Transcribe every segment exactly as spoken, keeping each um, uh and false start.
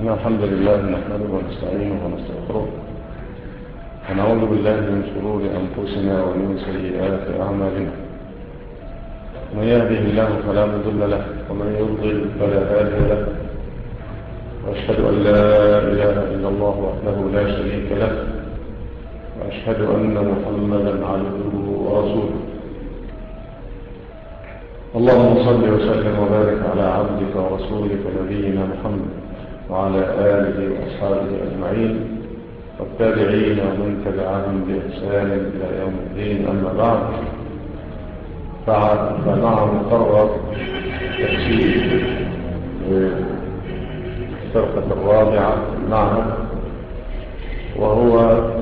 إن الحمد لله نحمده ونستعينه ونستغفره ونعوذ بالله من شرور أنفسنا ومن سيئات أعمالنا. من يهده الله فلا مضل له ومن يضلل فلا هادي له، وأشهد أن لا إله إلا الله وحده لا شريك له، وأشهد أن محمدا عبده ورسوله. اللهم صل وسلم وبارك على عبدك ورسولك نبينا محمد وعلى آله وأصحابه أجمعين والتابعين ومن تبعهم بإحسان إلى يوم الدين. أما بعد، فمع مقرر تفسير الفرقة الرابعة معنا، وهو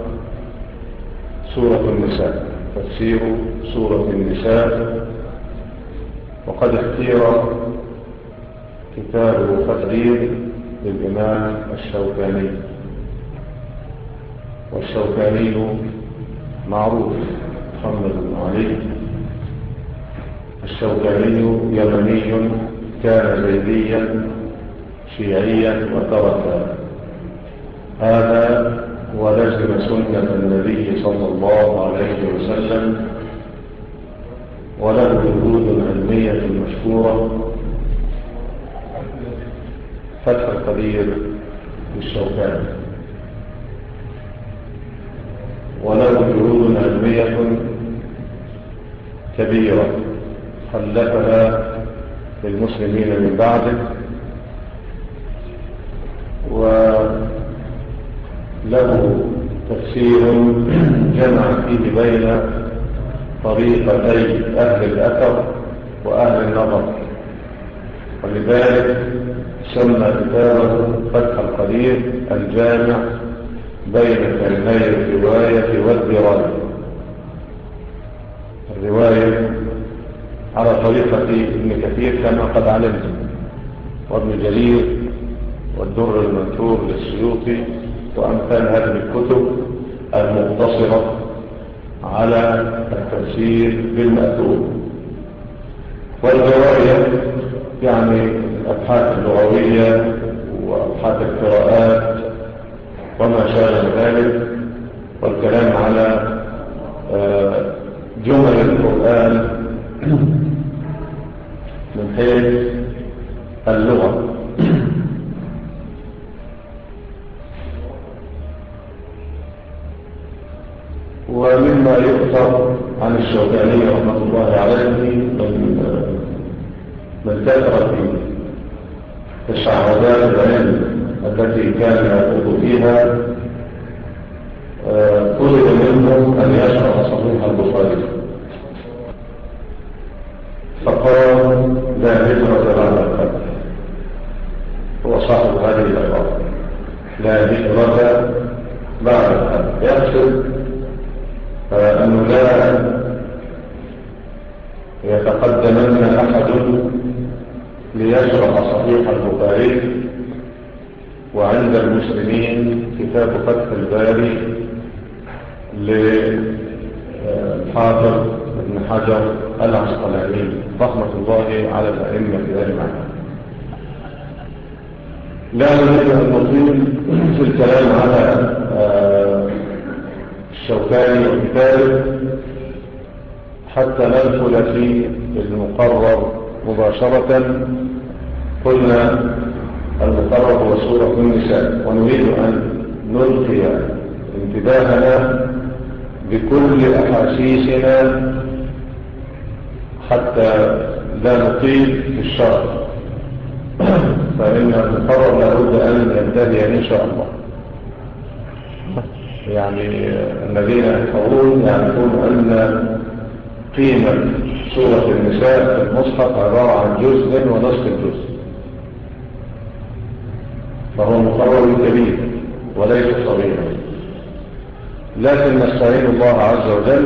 سورة النساء، تفسير سورة النساء. وقد اختير كتاب تقرير للإمام الشوكاني، والشوكاني معروف محمد بن علي الشوكاني، يمني كان زيديا شيعيا وترك هذا ولزم سنة النبي صلى الله عليه وسلم، وله جهود علمية مشهورة. فتح القدير للشوكاني، وله جهود علمية كبيرة خلفها للمسلمين من بعده، وله تفسير جمع فيه بين طريقتي أهل الأثر وأهل النظر، ولذلك سمى كتابه فتح القدير الجامع بين فني الرواية والدراية. الرواية على طريقة ابن كثير كما قد علمت، وابن جرير والدر المنثور للسيوطي، وأمثال هذه الكتب المقتصرة على التفسير بالمأثور. والرواية يعني الأبحاث اللغوية وأبحاث القراءات وما شابه ذلك، والكلام على جمل القرآن من حيث اللغة. ومما يؤثر عن الشوكاني رحمة الله عليه من من كثرة تشعبات العلم التي كان يخوض فيها، طلب منه أن يشرح صحيح البخاري، فقال لا هجرة بعد الفتح. هو صاحب هذه الألفاظ، لا هجرة بعد الفتح، يقصد أنه لا يتقدمن أحد ليشرح صحيح البخاري وعند المسلمين كتاب فتح الباري للحافظ ابن حجر العسقلاني رحمة الله على الأئمة أجمعين. لا نريد أن نطيل في الكلام على الشوكاني وكتابه حتى ندخل في المقرر مباشرة. قلنا المقرر هو سورة النساء، ونريد أن نلقي انتباهنا بكل أحاسيسنا حتى لا نطيل في الشرح، فإن المقرر لابد أن ينتهي إن شاء الله. يعني الذين يحفظون يعرفون أن قيمة سورة النساء في المصحف عبارة عن جزء ونصف الجزء، فهو مقرر كبير وليس صغيرا، لكن نستعين الله عز وجل،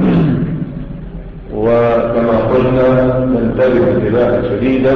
وكما قلنا ننتبه انتباها شديدا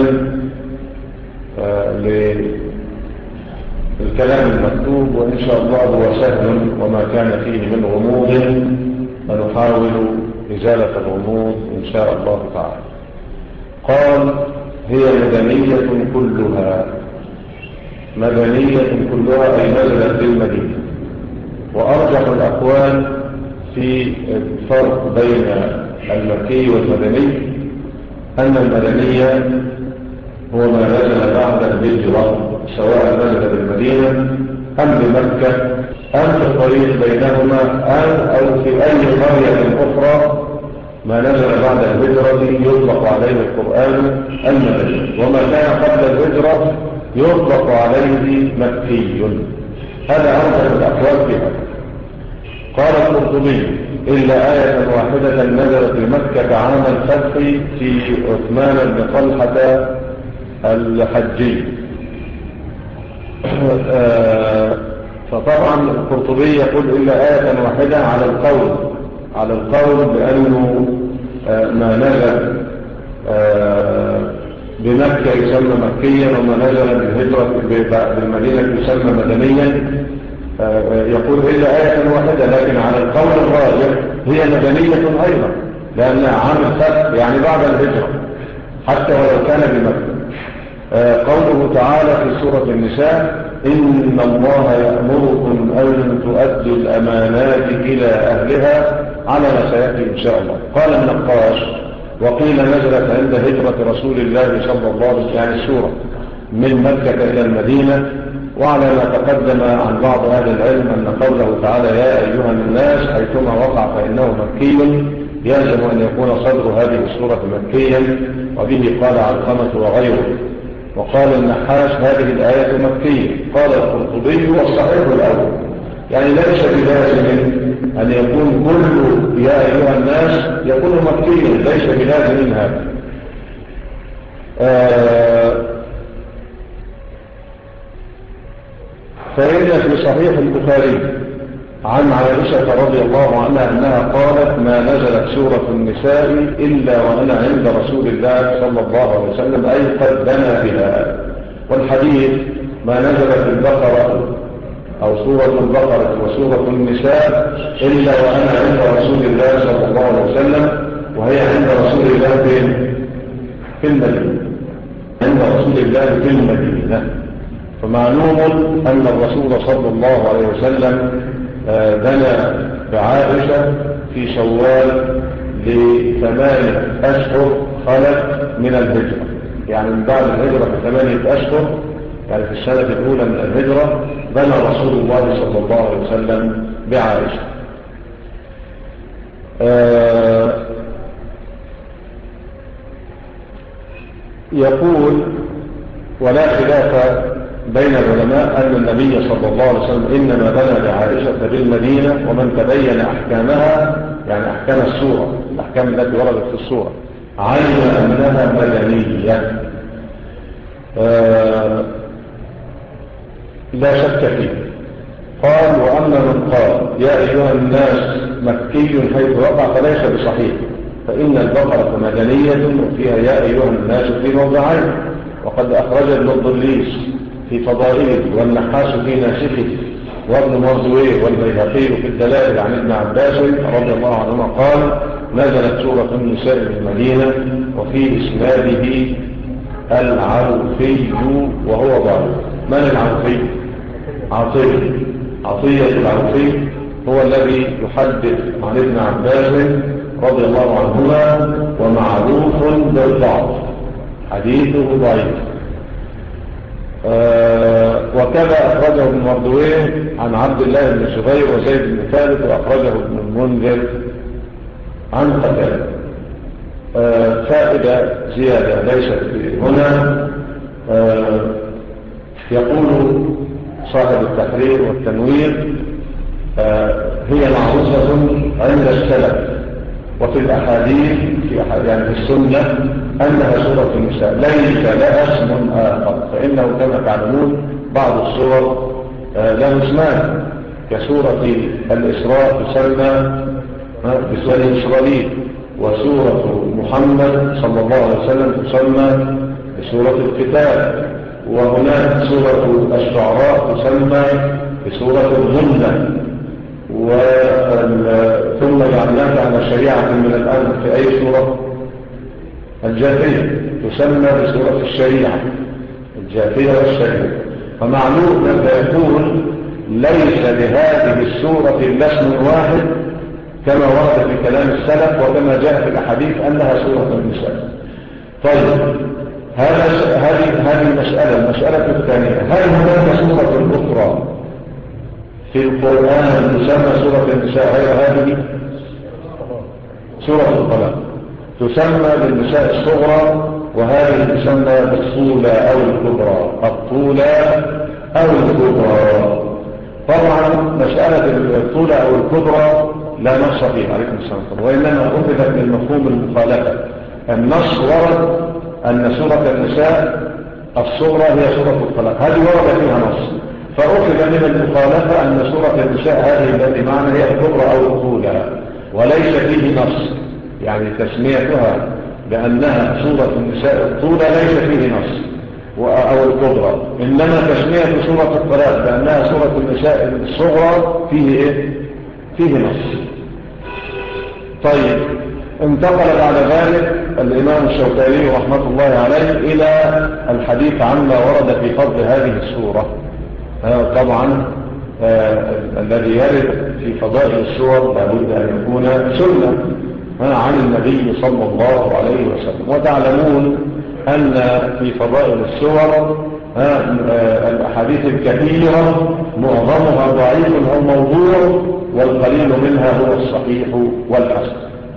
للكلام المكتوب، وإن شاء الله هو سهل، وما كان فيه من غموض فنحاول إزالة الغموض إن شاء الله تعالى. قال: هي مدنية كلها، مدنية كلها أي نزلت بالمدينة. وأرجح الأقوال في الفرق بين المكي والمدني أن المدنية هو ما نزل بعد الهجرة، سواء نزل بالمدينة أم بمكة أم في الطريق بينهما أو في أي قرية أخرى. ما نزل بعد الهجرة يطلق عليه القرآن المدني، وما كان قبل الهجرة يطلق عليه مكي. هذا أرجح الأقوال فيها. قال القرطبي: إلا آية واحدة نزلت بمكة عام الفتح في عثمان بن طلحة الحجي. فطبعا القرطبي يقول إلا آية واحدة على القول على القول بأنه ما نزل بمكة يسمى مكيا، وما نزل بالهجرة بالمدينة يسمى مدنيا. يقول إلا آية واحدة، لكن على القول الراجح هي مدنية أيضا، لأنها عام الفتح يعني بعد الهجرة حتى ولو كان بمكة. قوله تعالى في سورة النساء: إن الله يأمركم أن تؤدوا الأمانات إلى أهلها، على ما سيأتي إن شاء الله. قال النقاش: وقيل نزلت عند هجرة رسول الله صلى الله عليه وسلم، يعني السورة من مكة إلى المدينة. وعلى ما تقدم عن بعض أهل العلم أن قوله تعالى يا أيها الناس حيثما وقع فإنه مكي، يلزم أن يكون صدر هذه السورة مكيا، وبه قال علقمة وغيره. وقال النحاس هذه الآية مكية. قال القرطبي والصحيح الأول، يعني ليس بلازم أن يكون كل يا أيها الناس يكون مكيا، ليس بلازم هذا. آه فإن في صحيح البخاري عن عائشة رضي الله عنها أنها قالت: ما نزلت سورة النساء إلا وأنا عند رسول الله صلى الله عليه وسلم، أي قد بنى بها. والحديث ما نزلت البقرة أو سورة البقرة وسورة النساء إلا وأنا عند رسول الله صلى الله عليه وسلم، وهي عند رسول الله في المدينة عند رسول الله في المدينة. فمعلوم أن الرسول صلى الله عليه وسلم بنى بعائشة في شوال لثمانية أشهر خلت من الهجرة، يعني من بعد الهجرة بثمانية أشهر، يعني في السنة الأولى من الهجرة بنى رسول الله صلى الله عليه وسلم بعائشة. آه يقول: ولا خلاف بين العلماء أن النبي صلى الله عليه وسلم إنما بنى بعائشة بالمدينة، ومن تبين أحكامها يعني أحكام السورة الأحكام التي وردت في السورة علم أنها مدنية آه لا شك فيه. قال: وأما من قال يا أيها الناس مكي حيث وقع فليس بصحيح، فإن البقرة مدنية وفيها يا أيها الناس في موضعين، وقد أخرج ابن الضليس في فضائله والنحاس في ناسخه وابن مردويه والبيهقي في الدلائل عن ابن عباس رضي الله عنهما قال: نزلت سورة النساء بالمدينة وفي إسناده العوفي وهو ضعيف. من العوفي؟ عطية عطية العوفي هو الذي يحدث عن ابن عباس رضي الله عنهما، ومعروف بالضعف، حديثه ضعيف. آه وكذا أخرجه ابن مردويه عن عبد الله بن الزبير وزيد بن ثابت، وأخرجه ابن المنذر عن قتادة. آه فائدة زيادة ليست هنا. آه يقول صاحب التحرير والتنوير: آه هي معروفة عند السلف وفي الأحاديث في يعني في السنة أنها سورة النساء ليس لها اسم آخر، فإنه كما تعلمون بعض السور آه له اسمان، كسورة الإسراء تسمى بسورة إسرائيل، وسورة محمد صلى الله عليه وسلم تسمى بسورة القتال، وهناك سورة الشعراء تسمى بسورة الغنة. ثم جعلناك على شريعة من الأمر في أي سورة؟ الجاثية تسمى بسورة الشريعة، الجاثية والشريعة. فمعلوم أن يكون ليس لهذه السورة إلا اسم واحد كما ورد في كلام السلف وكما جاء في الأحاديث أنها سورة النساء. طيب هذا هذه هذه المسألة. المسألة الثانية، هل هناك سورة أخرى في القرآن تسمى سورة النساء غير هذه؟ سورة الطلاق تسمى بالنساء الصغرى، وهذه تسمى بالطولة أو الكبرى، الطولة أو الكبرى. طبعا مسألة الطولة أو الكبرى لا نص فيها عليكم السلام، وإنما أخذت من مفهوم المخالفة. النص ورد أن سورة النساء الصغرى هي سورة الطلاق، هذه ورد فيها نص، فأخذ من المخالفة أن سورة النساء هذه التي معنا هي الكبرى أو الطولة، وليس فيه نص، يعني تسميتها بأنها سورة النساء الطولة ليس فيه نص أو الكبرى، إنما تسمية سورة الطلاق بأنها سورة النساء الصغرى فيه إيه؟ فيه نص. طيب انتقل بعد ذلك الإمام الشوكاني رحمة الله عليه إلى الحديث عما ورد في فضل هذه السورة. طبعا آه الذي يرد في فضائل السور لابد أن يكون سنة عن النبي صلى الله عليه وسلم. وتعلمون أن في فضائل السور الأحاديث الكثيرة معظمها ضعيف أو موضوع، والقليل منها هو الصحيح والحسن.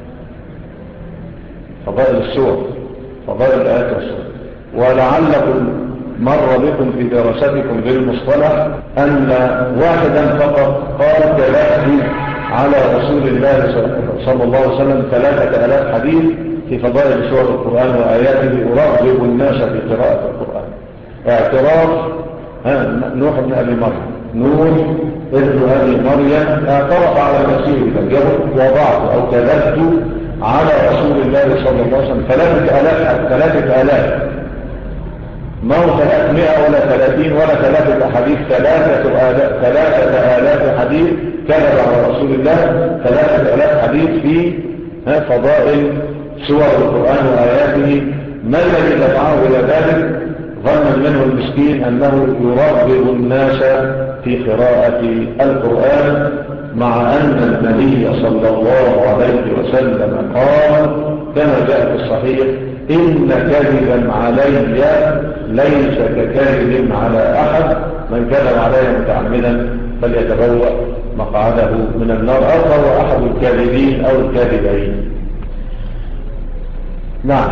فضائل السور، فضائل الآيات والسور. ولعلكم مر بكم في دراستكم بالمصطلح أن واحدا فقط قال كذلك على رسول الله صلى الله عليه وسلم ثلاثة آلاف حديث في فضائل سور القرآن وآياته أرغب الناس في قراءة القرآن. اعتراف نوح بن أبي مريم، نوح ابن أبي مريم اعترف على نفسه فجرت وضعت أو كذبت على رسول الله صلى الله عليه وسلم ثلاثة آلاف ثلاثة آلاف ما هو ثلاثمائة ولا ثلاثين ولا ثلاثة أحاديث، ثلاثة آلاف ثلاثة آلاف حديث كذب على رسول الله، ثلاثة آلاف حديث في فضائل سور القرآن وآياته. ما الذي دفعه إلى ذلك؟ ظنا منه المسكين أنه يرغب الناس في قراءة القرآن، مع أن النبي صلى الله عليه وسلم قال كما جاء في الصحيح: إن كذبا علي ليس ككذب على أحد، من كذب علي متعمدا فليتبوأ مقعده من النار، أو هو أحد الكاذبين أو الكاذبين. نعم،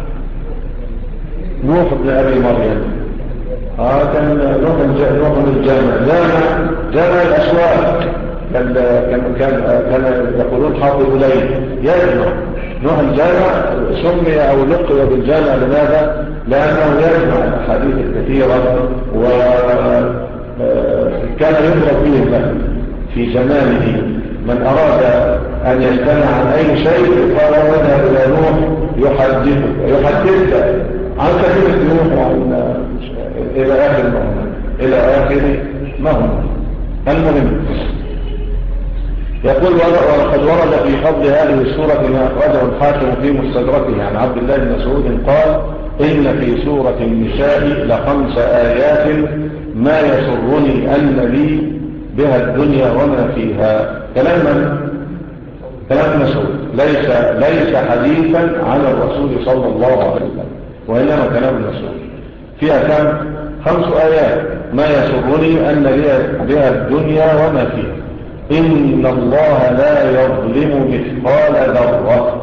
نوح بن أبي مريم آه كان نوح نوح الجامع جامع جامع الأسواق، كان كان كان يقولون حافظ ليل يجمع. نوح الجامع سمي أو لقب بالجامع لماذا؟ لأنه يجمع الأحاديث الكثيرة، وكان يضرب فيه المثل في زمانه. من أراد أن يستمع عن أي شيء قال اذهب إلى نوح يحدثك يحدثك عن كثير نوح وعن إلى آخر ما هنا إلى آخر ما هنا. المهم يقول: وقد ورد في فضل هذه السورة ما أخرجه الحاكم في مستدركه عن عبد الله بن مسعود قال: إن في سورة النساء لخمس آيات ما يسرني أن لي بها الدنيا وما فيها. كلام من؟ كلام مسعود، ليس ليس حديثا عن الرسول صلى الله عليه وسلم، وإنما كلام مسعود. فيها كم؟ خمس آيات ما يسرني أن لي بها الدنيا وما فيها. إن الله لا يظلم مثقال ذرة.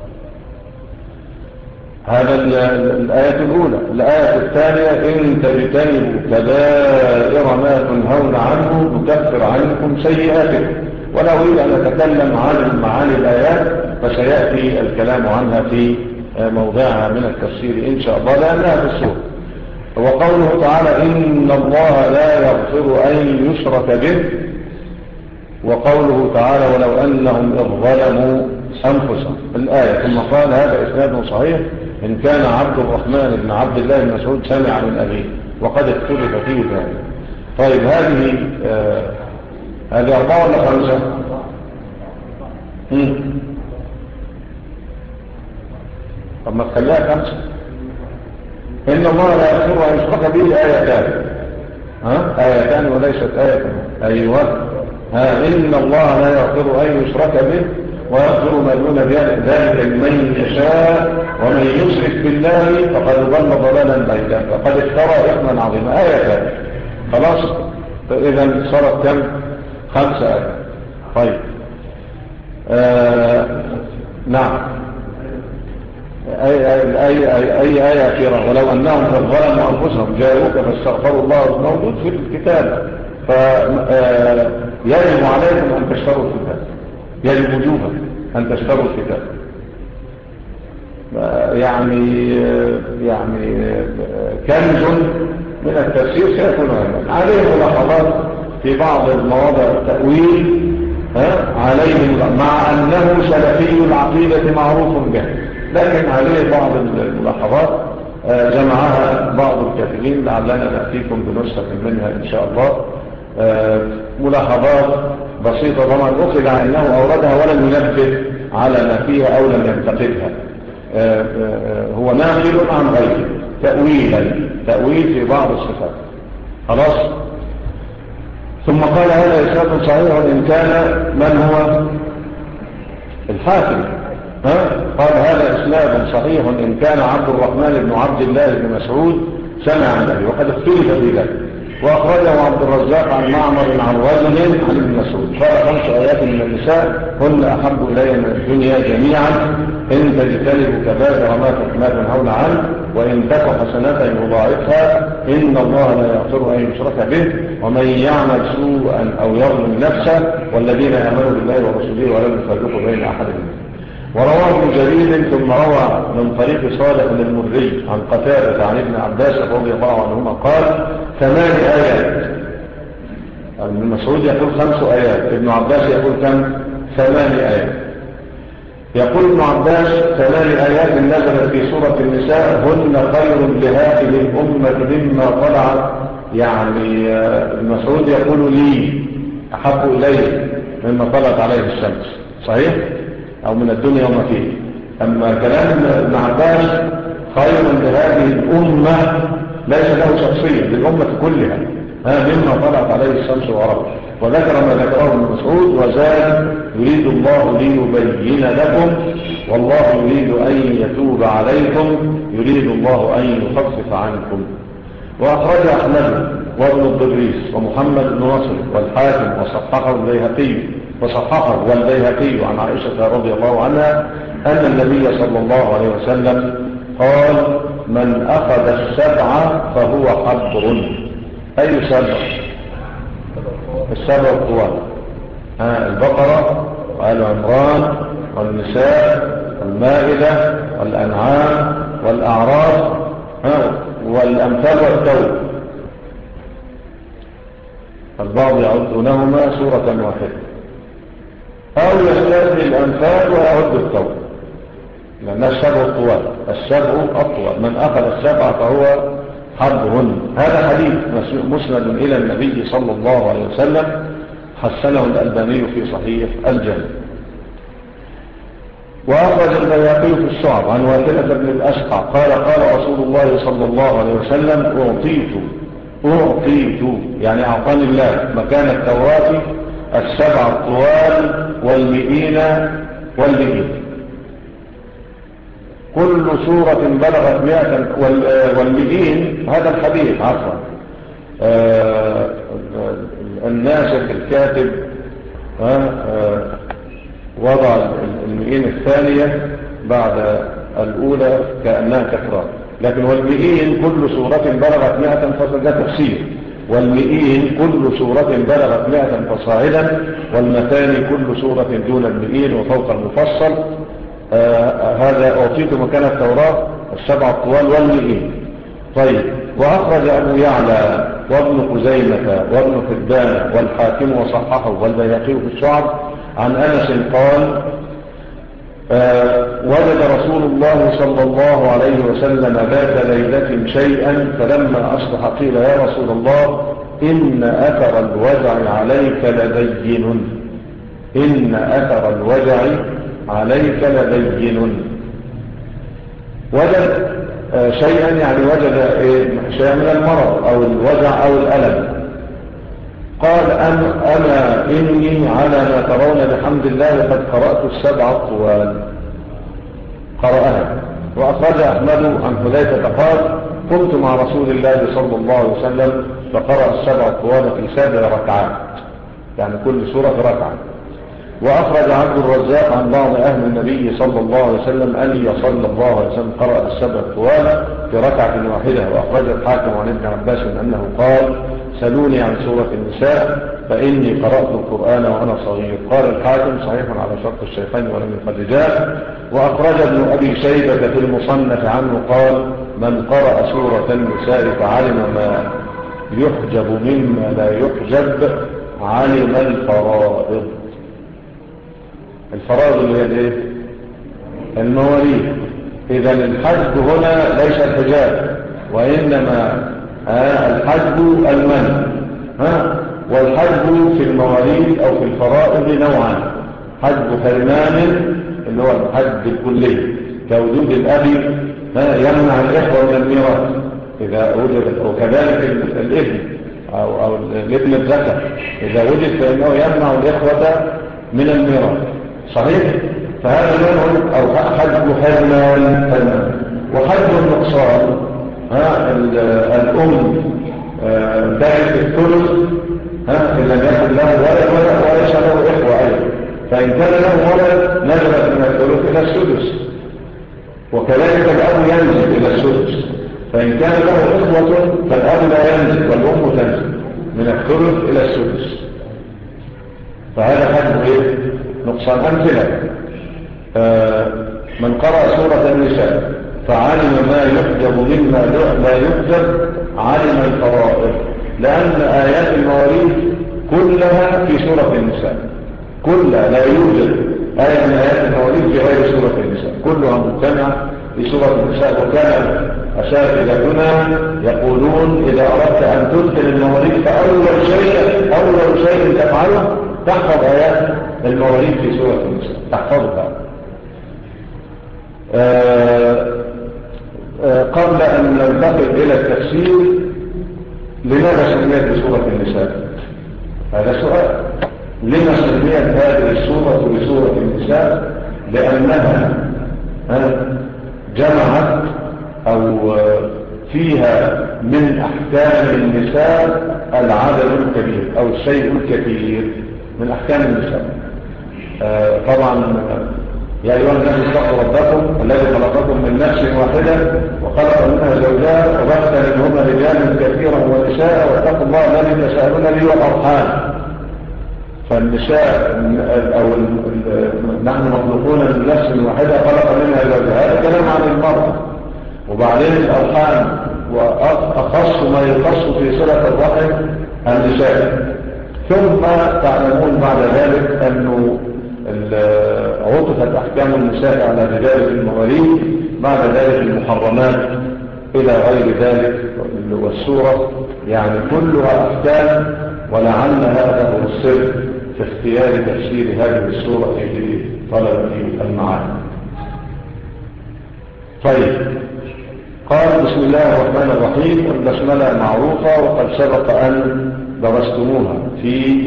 هذا الآية الأولى. الآية الثانية: إن تجتنبوا كبائر ما تنهون عنه نكفر عنكم سيئاتكم. ولا أريد أن أتكلم عن معاني الآيات، فسيأتي الكلام عنها في موضعها من التفسير إن شاء الله، لأنها في السورة. وقوله تعالى: إن الله لا يغفر أن يشرك به. وقوله تعالى: ولو أنهم إذ ظلموا أنفسهم. الآية. ثم قال: هذا إسناد صحيح إن كان عبد الرحمن بن عبد الله بن مسعود سمع من أبيه، وقد اختلف فيه ذلك. طيب هذه آه هذه أربعة ولا خمسة؟ طب ما تخليها خمسة. إن الله لا يغفر أن يشرك به آيتان. ها آيتان وليست آية. أيوة. ها إن الله لا يغفر أن يشرك به ويغفر ما دون ذلك لمن يشاء ومن يشرك بالله فقد ضل ضلالا بعيدا فقد افترى إثما عظيما. آيتان خلاص. إذا صارت كم؟ خمسة آية. طيب آه نعم. أي, أي, أي, أي, أي آية أخيرة ولو أنهم قد ظلموا أنفسهم جاءوك فاستغفروا الله موجود في الكتاب فيجب عليكم أن تشتروا الكتاب يجب وجوبا أن تشتروا الكتاب. يعني يعني كنز من التفسير سيكون عليه ملاحظات في بعض المواضع التأويل عليه مع أنه سلفي العقيدة معروف به لكن عليه بعض الملاحظات جمعها بعض الكاتبين لعلنا نأتيكم بنسخة منها إن شاء الله. ملاحظات بسيطة طبعا أخذ أنه أوردها ولم ينبه على ما فيها أو لم ينتقدها. هو ناقل عن غيره تأويلا تأويل في بعض الصفات. خلاص. ثم قال هذا إسناد صحيح إن كان من هو الحاكم. ها؟ قال هذا إسناد صحيح إن كان عبد الرحمن بن عبد الله بن مسعود سمع عن النبي وقد اختلف في ذلك وأخرجه عبد الرزاق عن معمر عن رجل عن ابن مسعود قال خمس آيات من النساء هن أحب إلي من الدنيا جميعا إن تجتنبوا كبائر ما تنهون عنه وإن تك حسنات يضاعفها إن الله لا يغفر أن يشرك به ومن يعمل سوءا أو يظلم نفسه والذين آمنوا بالله ورسوله ولم يفرقوا بين أحد منهم. ورواه ابن جرير ثم روى من طريق صالح المري عن قتادة عن ابن عباس رضي الله عنهما قال ثمان آيات. ابن مسعود يقول خمس آيات ابن عباس يقول كم؟ ثمان آيات. يقول ابن عباس ثمان آيات نزلت في سورة النساء هن خير لهذه الأمة مما طلعت. يعني ابن مسعود يقول لي أحب إليه مما طلعت عليه الشمس صحيح؟ أو من الدنيا وما فيه. أما كلام ابن عباس خير لهذه الأمة ليس له شخصية للأمة كلها مما طلعت عليه الشمس وغربت. وذكر ما ذكره ابن مسعود وزاد يريد الله ليبين لكم والله يريد أن يتوب عليكم يريد الله أن يخفف عنكم. وأخرج أحمد وابن الضريس ومحمد بن نصر والحاكم وصححه البيهقي وصححه والبيهقي عن عائشة رضي الله عنها أن النبي صلى الله عليه وسلم قال من أخذ السبع فهو حبر. أي سبع؟ السبع الطوال البقرة وآل عمران والنساء والمائدة والأنعام والأعراف والأمثال والتوبة. البعض يعدونهما سورة واحدة أو يستثني الأمثال ويعد التوبة لأنها السبع الطوال. السبع الطوال من أخذ السبع فهو حبر. هذا حديث مسند إلى النبي صلى الله عليه وسلم حسنه الألباني في صحيح الجامع. وأخرج البيهقي في الشعب عن واثلة بن الأشقع قال قال رسول الله صلى الله عليه وسلم أعطيت أعطيت يعني أعطاني الله مكان التوراة السبع الطوال والمئين والمئين. كل سورة بلغت مئة والمئين. هذا الحديث عفوا آه الناسخ الكاتب آه وضع المئين الثانية بعد الأولى كأنها تكرار لكن والمئين كل سورة بلغت مئة فصل ده تفسير. والمئين كل سورة بلغت مئة فصاعدا والمثاني كل سورة دون المئين وفوق المفصل. آه هذا أعطيت مكان التوراة السبع الطوال والمئين. طيب. وأخرج أبو يعلى وابن خزيمة وابن حبان والحاكم وصححه والبيهقي في الشعب عن أنس قال آه وجد رسول الله صلى الله عليه وسلم ذات ليلة شيئا فلما أصبح قيل يا رسول الله إن أثر الوجع عليك لدين إن أثر الوجع عليك لدين. وجد آه شيئا يعني وجد إيه شيئا من المرض أو الوجع أو الألم قال أنا, أنا إني على ما ترون بحمد الله قد قرأت السبع الطوال. قرأها. وأخرج أحمد عن حذيفة قال كنت مع رسول الله صلى الله عليه وسلم فقرأ السبع الطوال في سبع ركعات، يعني كل سورة ركعة. وأخرج عبد الرزاق عن بعض أهل النبي صلى الله عليه وسلم أن صلى الله عليه وسلم قرأ السبع الطوال في ركعة واحدة. وأخرج الحاكم عن ابن عباس أنه قال سلوني عن سورة النساء فإني قرأت القرآن وأنا صغير. قال الحاكم صحيح على شرط الشيخين ولم يخرجاه. وأخرج ابن أبي شيبة في المصنف عنه قال من قرأ سورة النساء فعلم ما يحجب مما لا يحجب علم الفرائض. الفرائض اللي هي الايه؟ المواريث. إذا الحجب هنا ليس الحجاب، وإنما آه الحجب المنع. ها والحجب في المواريث أو في الفرائض نوعان: حجب حرمان اللي هو الحجب الكلي كوجود الأب يمنع الإخوة من الميراث إذا وجد، وكذلك الابن أو, أو الابن الذكر إذا وجد فإنه يمنع الإخوة من الميراث. صحيح؟ فهذا منه أو حجب حرمان. وحجب النقصان ها الأم ترث الثلث ها إن لم يكن له ولد وليس له إخوة أيضا، فإن كان له ولد نزلت من الثلث إلى السدس، وكذلك الأب ينزل إلى السدس. فإن كان له إخوة فالأب لا ينزل والأم تنزل من الثلث إلى السدس. فهذا حجب إيه؟ نقصان. أمثلة آه من قرأ سورة النساء فعلم ما يحجب مما لا يحجب علم الفرائض، لأن آيات المواريث كلها في سورة النساء، كلها لا يوجد آية من آيات المواريث في غير سورة النساء، كلها مجتمعة في سورة النساء. وكان أساتذتنا يقولون إذا أردت أن تذكر المواريث فأول شيء أول شيء تفعله تحفظ آيات المواريث في سورة النساء، تحفظها. آه آه قبل أن ننتقل إلى التفسير، لماذا سميت بسورة النساء؟ هذا سؤال. لما سميت هذه السورة بسورة النساء؟ لأنها جمعت أو فيها من أحكام النساء العدد الكبير أو الشيء الكثير من أحكام النساء. آه طبعا يا أيها الناس اتقوا ربكم الذي خلقكم من نفس واحدة وخلق منها زوجها وبث منهما رجالا كثيرا ونساء واتقوا الله الذي تساءلون به والأرحام. فالنساء أو نحن مخلوقون من نفس واحدة خلق منها زوجها، هذا كلام عن المرأة. وبعدين الأرحام وأخص ما يخص في صلة الرحم النساء. ثم تعلمون بعد ذلك أنه عطفت أحكام النساء على رجال المواريث، بعد ذلك المحرمات إلى غير ذلك. والسورة يعني كلها أحكام، ولعل هذا هو السر في اختيار تفسير هذه السورة في طلب المعاني. طيب، قال بسم الله الرحمن الرحيم. والبسملة معروفة وقد سبق أن درستموها في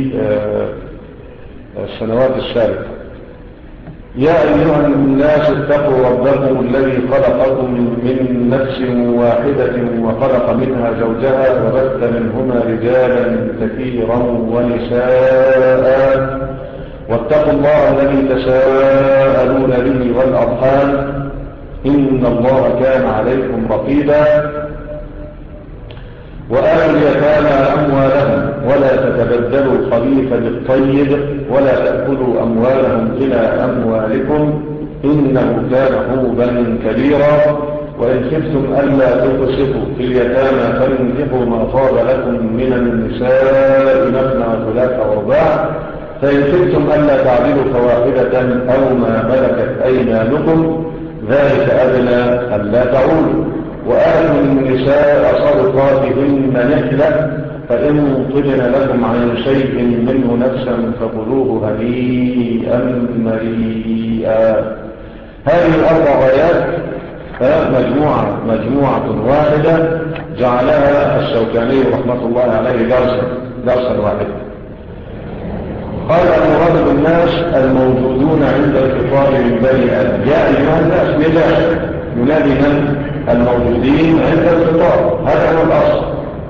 السنوات السابقة. يا أيها الناس اتقوا ربكم الذي خلقكم من نفس واحدة وخلق منها زوجها وبث منهما رجالا كثيرا ونساء واتقوا الله الذي تساءلون به والأرحام إن الله كان عليكم رقيبا. وآتوا اليتامى أموالهم ولا تتبدلوا الخبيث بالطيب ولا تأكلوا أموالهم إلى أموالكم إنه كان حوبا كبيرا. وإن خفتم ألا تقسطوا في اليتامى فانكحوا ما طاب لكم من النساء مثنى وثلاث ورباع، فإن خفتم ألا تعدلوا فواحدة أو ما ملكت أيمانكم ذلك أدنى ألا تعولوا. وآتوا النساء صدقاتهن نحلة فإن طبن لكم عن شيء منه نفسا فكلوه هنيئا مريئا. هذه الأربع آيات مجموعة مجموعة واحدة جعلها الشوكاني رحمة الله عليه درسا درسا واحدا. قال المراد بالناس الموجودون عند الفطار من بني آدم. يا أيها الناس نداء ينادي من؟ الموجودين عند الفطار، هذا هو الأصل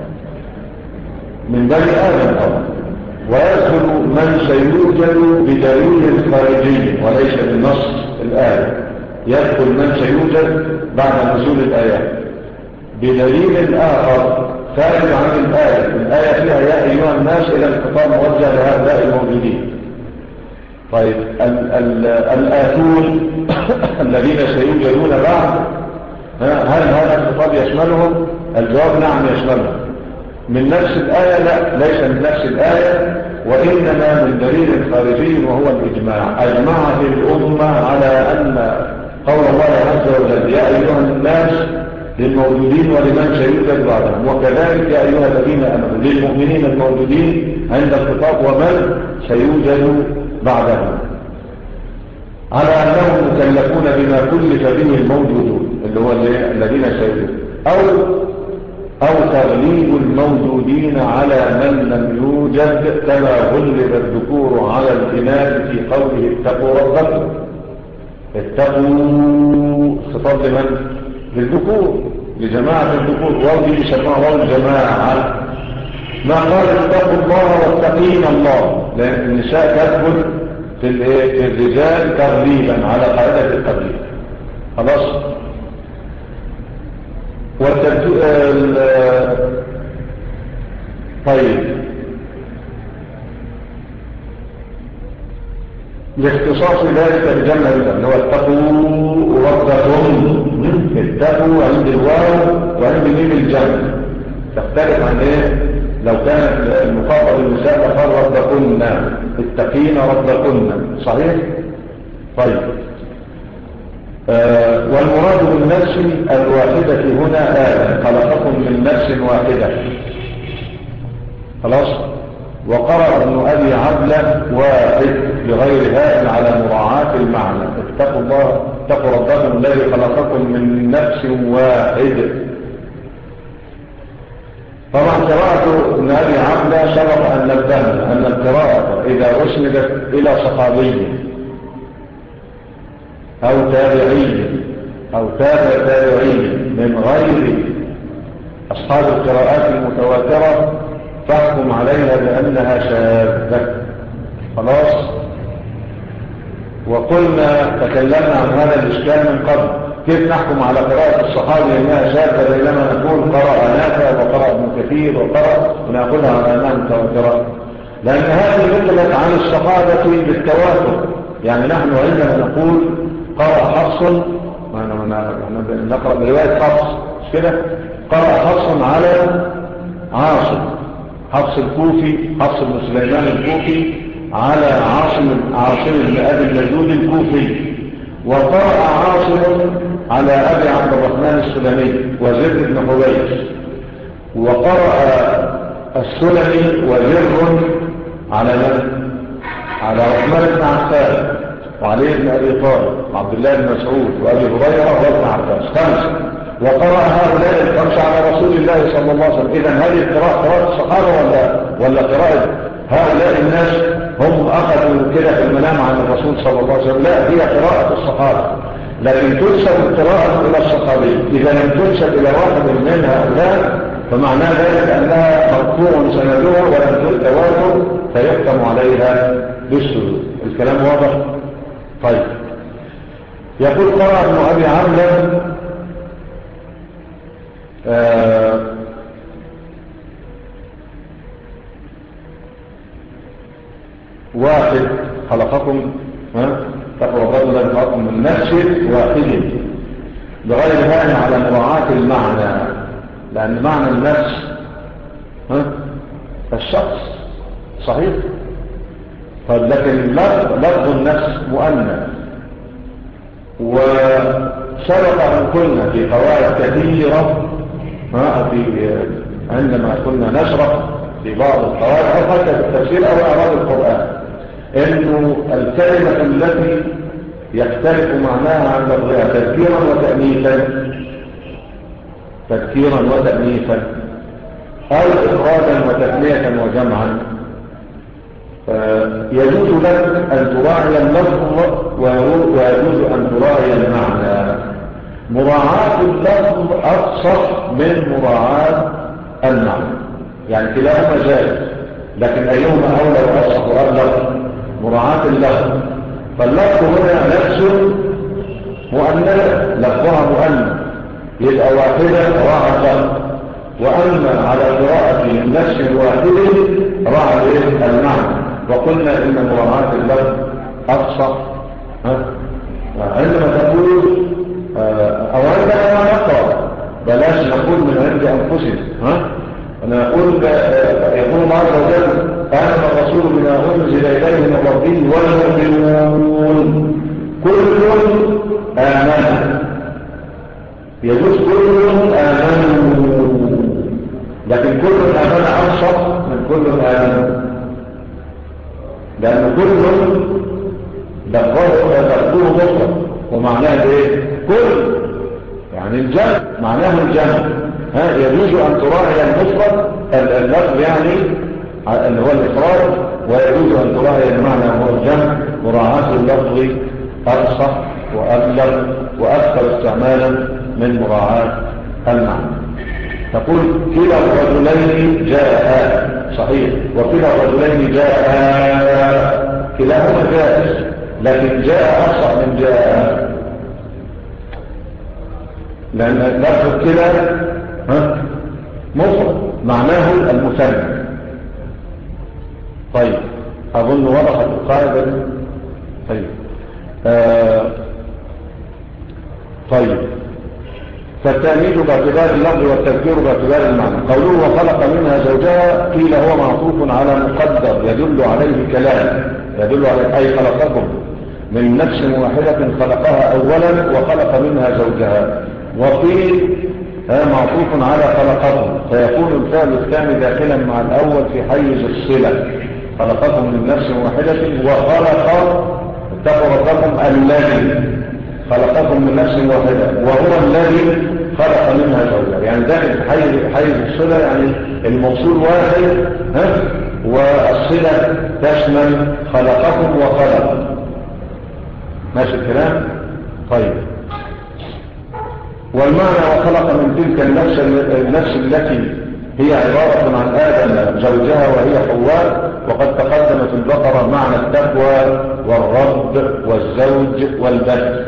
من بني آدم طبعا. ويدخل من سيوجد بدليل خارجي وليس بالنص الآية. يدخل من سيوجد بعد نزول الآيات بدليل آخر خارج عن الآية. الآية فيها يا أيها الناس إلى الخطاب موجه لهؤلاء الموجودين. طيب ال ال الآتون الذين سيوجدون بعد، هل هذا الخطاب يشملهم؟ الجواب نعم يشملهم. من نفس الآية؟ لا، ليس من نفس الآية، وإنما من دليل خارجي وهو الإجماع. أجمعت الأمة على أن قول الله عز وجل يا أيها الناس للموجودين ولمن سيوجد بعدهم، وكذلك يا أيها الذين آمنوا للمؤمنين الموجودين عند الخطاب ومن سيوجد بعدهم، على أنهم مكلفون بما كلف به الموجودون اللي هو الذين سيوجدون، أو أو تغليب الموجودين على من لم يوجد كما غلب الذكور على الإناث في قوله اتقوا ربكم. اتقوا خطاب لمن؟ للذكور، لجماعة الذكور، وودي يسمى واو الجماعة. ما قال اتقوا الله واتقين الله، لأن النساء تدخل في, في الرجال تغليبا على قاعدة التغليب. خلاص. والترتيب طيب لاختصاص ذلك بجمع اللي هو اتقوا ربكم. اتقوا عند الواو وعند ميم الجمع تختلف عن ايه؟ لو كان المخاطب النساء فقال ربكن، اتقين ربكن، صحيح؟ طيب آه والمراد بالنفس الواحدة هنا آدم خلقكم من نفس واحدة. خلاص. وقرأ ابن أبي عبلة واحد بغير هاء على مراعاة المعنى. اتقوا الله اتقوا ربكم الذي خلقكم من نفس واحدة. طبعا قراءة ابن أبي عبلة سبق أن نبهنا أن القراءة إذا أسندت إلى صحابي أو تابعي أو تابع تابعي من غير أصحاب القراءات المتواترة تحكم عليها بأنها شاذة. خلاص. وقلنا تكلمنا عن هذا الإشكال من قبل، كيف نحكم على قراءة الصحابي أنها شاذة بينما نقول قرأ نافع وقرأ ابن كثير وقرأ ونأخذها على أنها متواترة؟ لأن هذه نقلت عن الصحابة بالتواتر. يعني نحن عندما نقول قرأ حفص، نقرأ برواية حفص مش كده؟ قرأ حفص على عاصم، حفص الكوفي، حفص بن سليمان الكوفي على عاصم عاصم بن أبي النجود الكوفي، وقرأ عاصم على أبي عبد الرحمن السلمي وزر بن حبيش، وقرأ السلمي وزر على من؟ على عثمان بن عفان وعلي بن أبي طالب وعبد الله بن مسعود وأبي هريرة وابن عباس، خمسة. وقرأ هؤلاء الخمسة على رسول الله صلى الله عليه وسلم. إذن هذه القراءة قراءة الصحابة ولا ولا قراءة هؤلاء الناس هم أخذوا كده في المنام عن الرسول صلى الله عليه وسلم؟ لا، هي قراءة الصحابة، لكن تنسب القراءة إلى الصحابي. إذا لم تنسب إلى واحد من هؤلاء فمعنى ذلك أنها مرفوع سندها ولم تتواتر فيحكم عليها بالسجود. الكلام واضح؟ طيب. يقول قرأ ابن أبي عمرو آه واحد خلقكم تقوى الرجل خلقكم من نفس واحد بغير هان على مراعاة المعنى، لأن معنى النفس ها الشخص صحيح. طيب لكن لفظ النفس مؤنث، وسبق أن قلنا في قواعد كثيرة ها في عندما كنا نشرح في بعض القواعد أو حتى في التفسير أو أعراض القرآن إنه الكلمة التي يختلف معناها عن لفظها تذكيرا وتأنيثا تذكيرا وتأنيثا أو إفرادا وتثنية وجمعا، يجوز لك أن تراعي اللفظ ويجوز أن تراعي المعنى. مراعاة اللفظ أفصح من مراعاة المعنى، يعني كلاهما جائز، لكن أيهما أولى وأفصح وأبلغ؟ مراعاة اللفظ. فاللفظ هنا نفسه مؤنثة، لفظها مؤنث، يبقى واحدة راعى اللفظ. وأما على قراءة نفس واحد راعى المعنى. وقلنا إن مراعاة اللفظ أفصح. عندما تقول أو عندما نقرأ، بلاش نقول من عند أنفسنا، ها؟ أنا أقول يقول الله عز وجل آمن الرسول بما أنزل إليه من ربه والمؤمنون كل آمن. يجوز كل آمنوا، لكن كل آمن أفصح من كل آمن، لأن كل لفظه مطلق ومعناه ايه؟ كل، يعني الجمع معناه الجمع. ها يجوز أن تراعي المفرد اللفظ يعني اللي هو الإفراد، ويجوز أن تراعي المعنى هو الجمع. مراعاة اللفظ أفصح وأبلغ وأكثر استعمالا من مراعاة المعنى. تقول كلا الرجلين جاء، صحيح، وكلا الرجلين جاء، كلاهما جائز، لكن جاء أفصح من جاء، لأن لفظ كلا مفرد معناه المثنى. طيب أظن وضحت القاعدة. طيب آه طيب فالتأميد باعتبار اللفظ والتذكير باعتبار المعنى. قوله وخلق منها زوجها قيل هو معطوف على مقدر يدل عليه كلام، يدل على أي خلقكم من نفس واحدة خلقها أولا وخلق منها زوجها، وقيل معطوف على خلقكم، فيكون الفعل الثاني داخلا مع الأول في حيز الصلة. خلقكم من نفس واحدة وخلق اتقوا ربكم الذي خلقكم من نفس واحدة وهو الذي خلق منها زوجها، يعني داخل في حيز حيز الصلة، يعني الموصول واحد ها والصلة تشمل خلقكم وخلق. ماشي الكلام؟ طيب والمعنى وخلق من تلك النفس النفس التي هي عبارة عن آدم زوجها وهي حواء، وقد تقدم في البقرة معنى التقوى والرب والزوج والبث.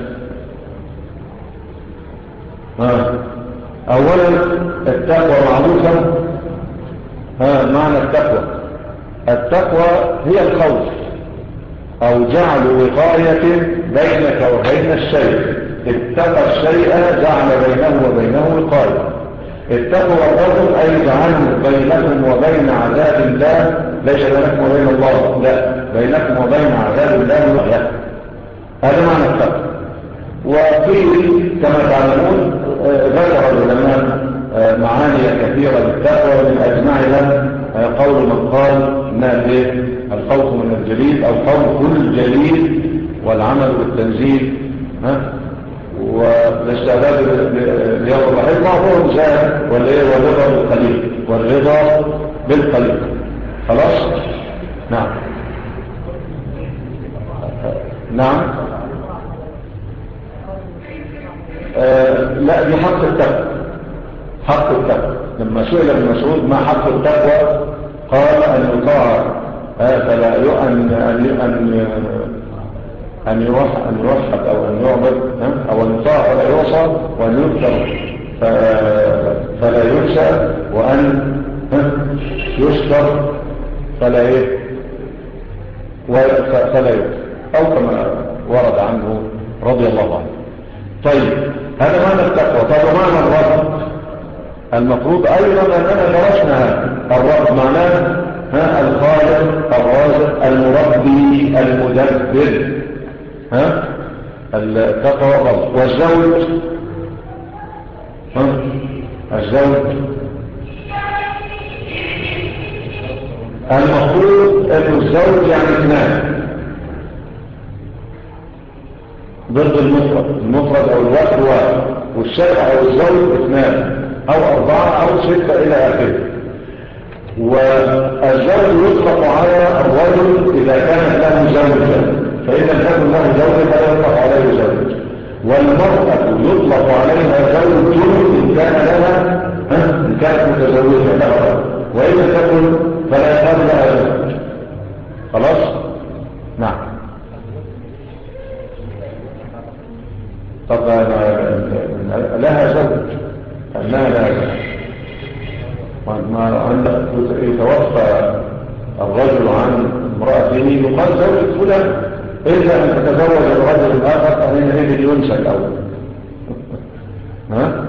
أولا التقوى معروفة. معنى التقوى، التقوى هي الخوف أو جعل وقاية بينك وبين الشيء. اتقى الشيء جعل بينه وبينه وقاية. اتقوا ربكم أي جعلوا بينكم وبين عذاب الله، ليس بينكم وبين الله، لا، بينكم وبين عذاب الله وحده. هذا معنى التقوى. وقيل كما تعلمون ذكر العلماء معاني كثيرة للتقوى، ومن أجمعها قول من قال إنها الخوف من الجليل أو خوف الجليل والعمل بالتنزيل والاستعداد ليوم الرحيل معظم زاد والرضا بالقليل والرضا بالقليل. خلاص؟ نعم نعم آه لا، دي حق التقوى. حق التقوى لما سئل ابن مسعود ما حق التقوى قال أن يطاع فلا أن أن أن يوحد أن يوحد أو أن يعبد أو أن يطاع فلا يعصى، وأن يذكر فلا ينسى، وأن يشكر فلا إيه فلا يكفر، أو كما ورد عنه رضي الله عنه. طيب هذا معنى التقوى. طب معنى الرب المفروض أيضا أننا درسنا الرب معناه ها الخالق الرازق المربي المدبر. ها التقوى الرب. والزوج ها الزوج المفروض أن الزوج يعني اثنان ضد المفرد. المفرد أو الوقت واحد، والشرع أو الزوج اثنان أو أربعة أو ستة إلى آخره. والزوج يطلق على الرجل إذا كانت له زوجة، فإن لم تكن له زوجة فلا يطلق عليه زوج. والمرأة يطلق عليها زوج إن كان لها إن كانت متزوجة لها، وإن لم تكن فلا يقال لها زوج. خلاص؟ نعم. طب لها زوج أنها لها زوج، ما يتوفى الرجل عن امرأته يقال زوج فلان، إلا أن تتزوج الرجل الآخر فإنه ينسى الأول. ها؟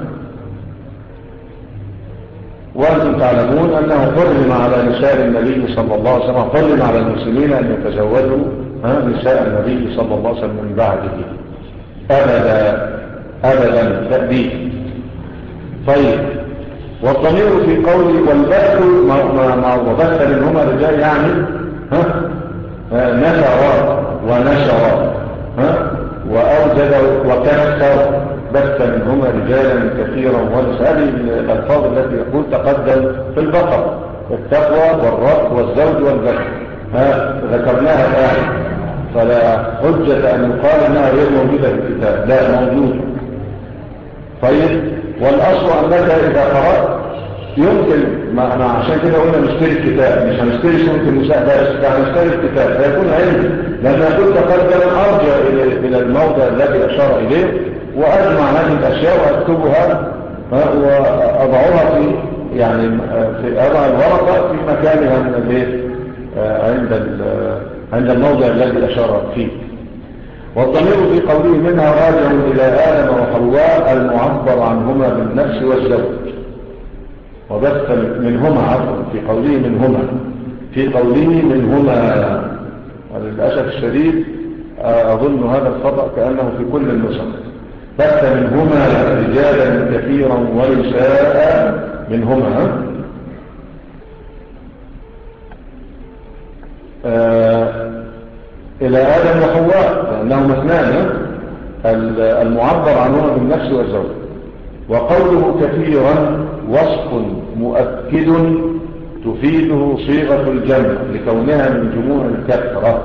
وأنتم تعلمون أنه حرم على نساء النبي صلى الله عليه وسلم، حرم على المسلمين أن يتزوجوا نساء النبي صلى الله عليه وسلم من بعده أبدا أبدا تأديب. طيب، والضمير في قولي والبث ما وبث منهما رجال يعني ها نشر ونشر ها وأوجد وكسر، بث منهما رجالا كثيرا ونساء. هذه الألفاظ التي يقول تقدم في البقرة: التقوى والرب والزوج والبث، ها ذكرناها الآن، فلا حجة أن يقال أنها غير موجودة في الكتاب، لا موجودة. طيب، والأصل أنك إذا قرأت يمكن ما أنا عشان كده قلنا نشتري الكتاب، مش هنشتري سورة النساء بس، هنشتري الكتاب فيكون عندي، لأن يكون تقدم أرجع إلى الموضع الذي أشار إليه وأجمع هذه الأشياء وأكتبها وأضعها في يعني في أضع الورقة في مكانها من البيت عند عند الموضع الذي أشار فيه. والضمير في قوله منها راجع إلى آدم وحواء المعبر عنهما بالنفس والزوج، وبث منهما عفوا في قوله منهما في قوله منهما وللأسف الشديد أظن هذا الخطأ كأنه في كل النسخ، بث منهما رجالا كثيرا ونساء منهما آه إلى آدم وحواء لأنهم اثنان المعبر عنهما بالنفس والزوج. وقوله كثيرا وصف مؤكد تفيده صيغة الجمع لكونها من جموع الكثرة،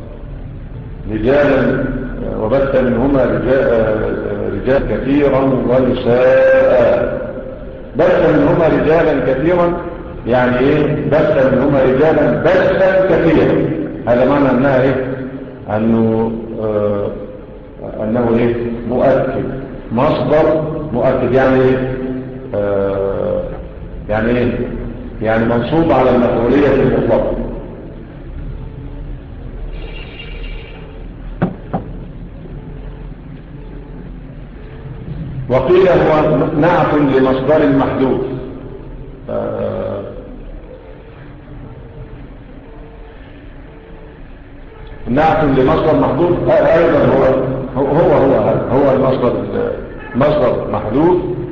رجالا وبث منهما رجال, رجال كثيرا ونساء. بث منهما رجالا كثيرا يعني ايه؟ بث منهما رجالا بثا كثيرا، هذا معنى انها ايه؟ انه آه انه ايه؟ مؤكد، مصدر مؤكد يعني ايه؟ آه يعني ايه؟ يعني منصوب على المفعولية المطلقة. وقيل هو نعت لمصدر محذوف، آه نعت لمصدر محذوف ايضا هو هو هو هو المصدر مصدر محذوف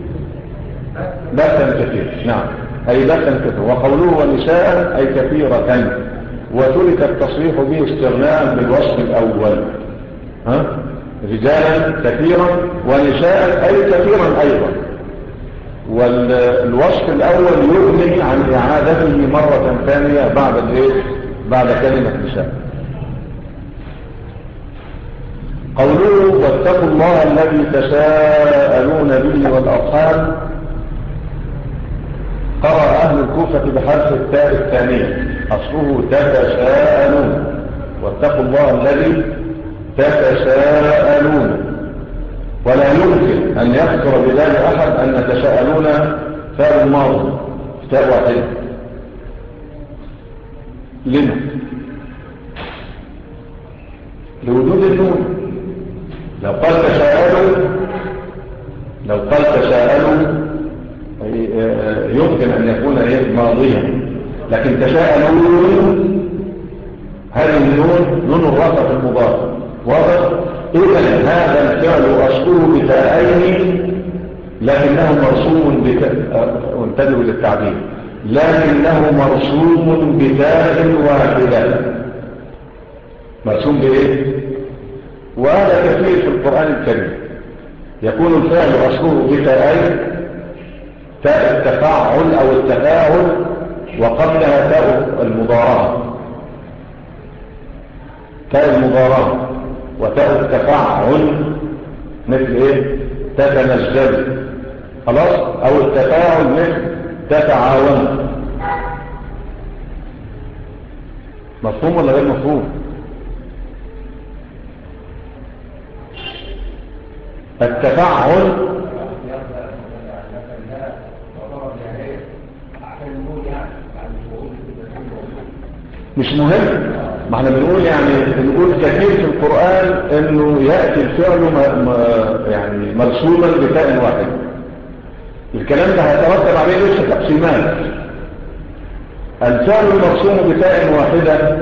بثا كثير. نعم، اي بثا كثير. وقوله ونساء اي كثيرة، وترك التصريح به استغناء بالوصف الاول، ها رجالا كثيرا ونساء اي كثيرا ايضا، والوصف الاول يغني عن اعادته مرة ثانية بعد الايه؟ بعد كلمة نساء. قوله واتقوا الله الذي تساءلون به والأرحام، قرأ أهل الكوفة بحرف التاء الثانية، أصله تتساءلون، واتقوا الله الذي تتساءلون، ولا يمكن أن يذكر بذلك أحد أن تساءلون فاء الماضي تاء واحدة. لما؟ لوجود النون. لو قال تساءلوا لو قال تساءلوا يمكن أن يكون ماضيا، لكن تساءلون هذه النون نون الرفع في المضارع واضح. إذن هذا الفعل أصله بتاءين لكنه مرسوم بتاء، وانتبهوا للتعبير، لكنه مرسوم بتاء واحدة. مرسوم بإيه؟ وهذا كثير في القرآن الكريم، يكون الفعل أصله بتاءين، تاء التفاعل أو التفاعل وقبلها تاء المضارعة، تاء المضارعة وتاء التفاعل مثل ايه؟ تتنزل، خلاص، او التفاعل مثل تتعاون. مفهوم ولا غير مفهوم؟ التفاعل مش مهم، ما احنا بنقول يعني بنقول كثير في القرآن انه يأتي الفعل م... م... يعني مرسوما بتاء واحد. الكلام ده هيترتب عليه لسه تقسيمات. الفعل المرسوم بتاء واحدة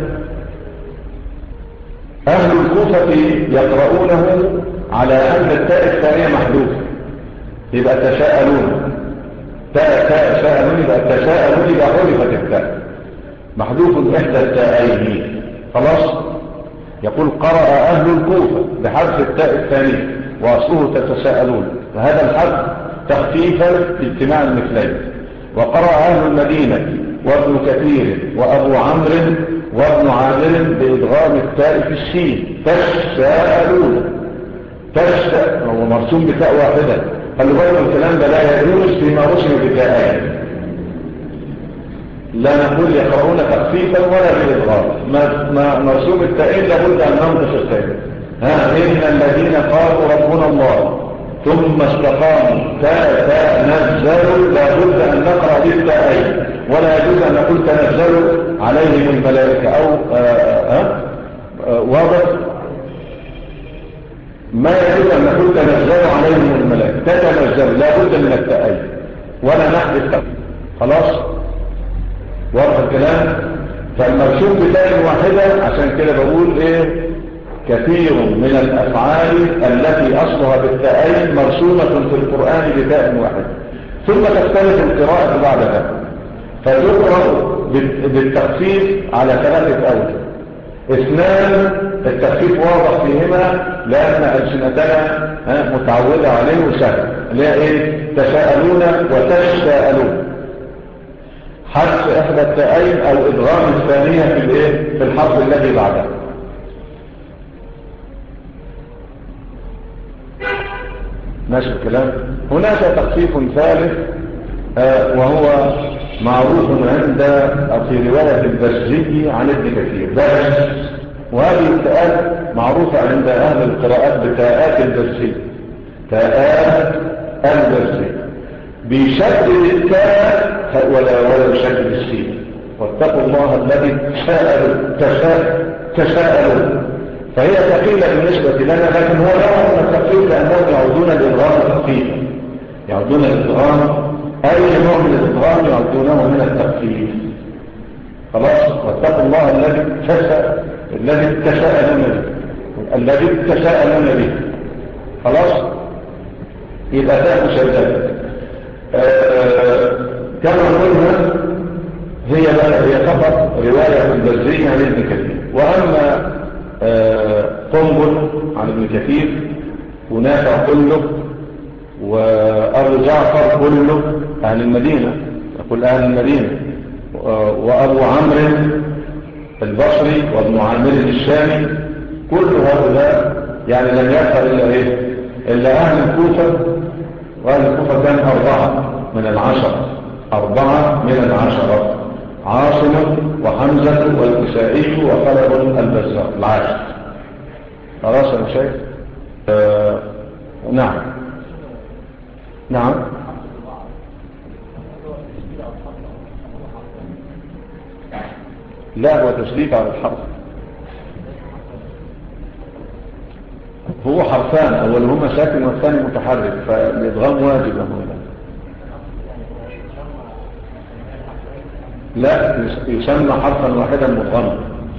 أهل الكوفة يقرؤونه على أن التاء الثانية محذوفة، يبقى تشاءلون، تاء تاء شاءلون، يبقى تشاءلون، يبقى حذفت التاء، محذوف إحدى التاءين، خلاص. يقول قرأ أهل الكوفة بحذف التاء الثانية وأصله تتساءلون، فهذا الحذف تخفيفا باجتماع المثلين. وقرأ أهل المدينة وابن كثير وأبو عمرو وابن عامر بإدغام التاء في السين، تساءلون، تساءل هو مرسوم بتاء واحدة. خلوا بالكم الكلام ده لا يجوز فيما رسم بتاءين، لا نقول يقرؤون تخفيفا ولا بإدغام، ما مرسوم التاءين لابد أن ننطق التاء. ها إن الذين قالوا ربنا الله ثم استقاموا تاء تاء نزلوا، لابد أن نقرأ بالتاءين، ولا يجوز أن نقول تنزلوا عليهم الملائكة أو واضح، ما يجوز أن نقول تنزلوا عليهم الملائكة، تتنزلوا لابد من التاءين ولا نحدث، خلاص، واضح الكلام. فالمرسوم بتاء واحدة، عشان كده بقول ايه، كثير من الأفعال التي أصلها بالتاءين مرسومة في القرآن بتاء واحدة، ثم تختلف القراءة بعد ذلك، فتقرأ بالتخفيف على ثلاثة أوجه. اثنان التخفيف واضح فيهما لأن ألسنتنا متعودة عليه وسهل، اللي هي ايه، تساءلون وتشاءلون، حذف إحدى التاءين أو إدغام الثانية في الايه، في الحرف الذي بعده. ماشي الكلام. هناك تخفيف ثالث آه وهو معروف عند في رواية البزي عن ابن كثير، بس وهذه التاءات معروفة عند أهل القراءات بتاءات البزي، تاءات البزي بيشدد التاء ولا ولا يشدد السين، واتقوا الله الذي تساءلوا تساءلوا، فهي ثقيلة بالنسبة لنا، لكن هو نوع من التخفيف لأنهم يعودون الإدغام تخفيفا، يعودون الإدغام، أي نوع من الإدغام يعودونه من التخفيف، خلاص. واتقوا الله الذي تساءل الذي تساءلون به الذي تساءلون به، خلاص، يبقى تاء مشددة. كما قلنا هي هي فقط رواية البزي عن ابن كثير. وأما قنبل عن ابن كثير ونافع كله وأبو جعفر كله أهل المدينة، يقول أهل المدينة، وأبو عمرو البصري وابن عامر الشامي، كل هؤلاء يعني لم يبقى إلا إيه، إلا أهل الكوفة، وأهل الكوفة كان أربعة من العشرة، أربعة من العشرة، عاصم وحمزة والكسائي وخلف البزار العاشر، خلاص يا شيخ. آه نعم نعم لا، هو تشديد على الحرف، هو حرفان، أولهما ساكن والثاني متحرك، فالإدغام واجب هنا. لا، يسمى حرفا واحدا مضغما،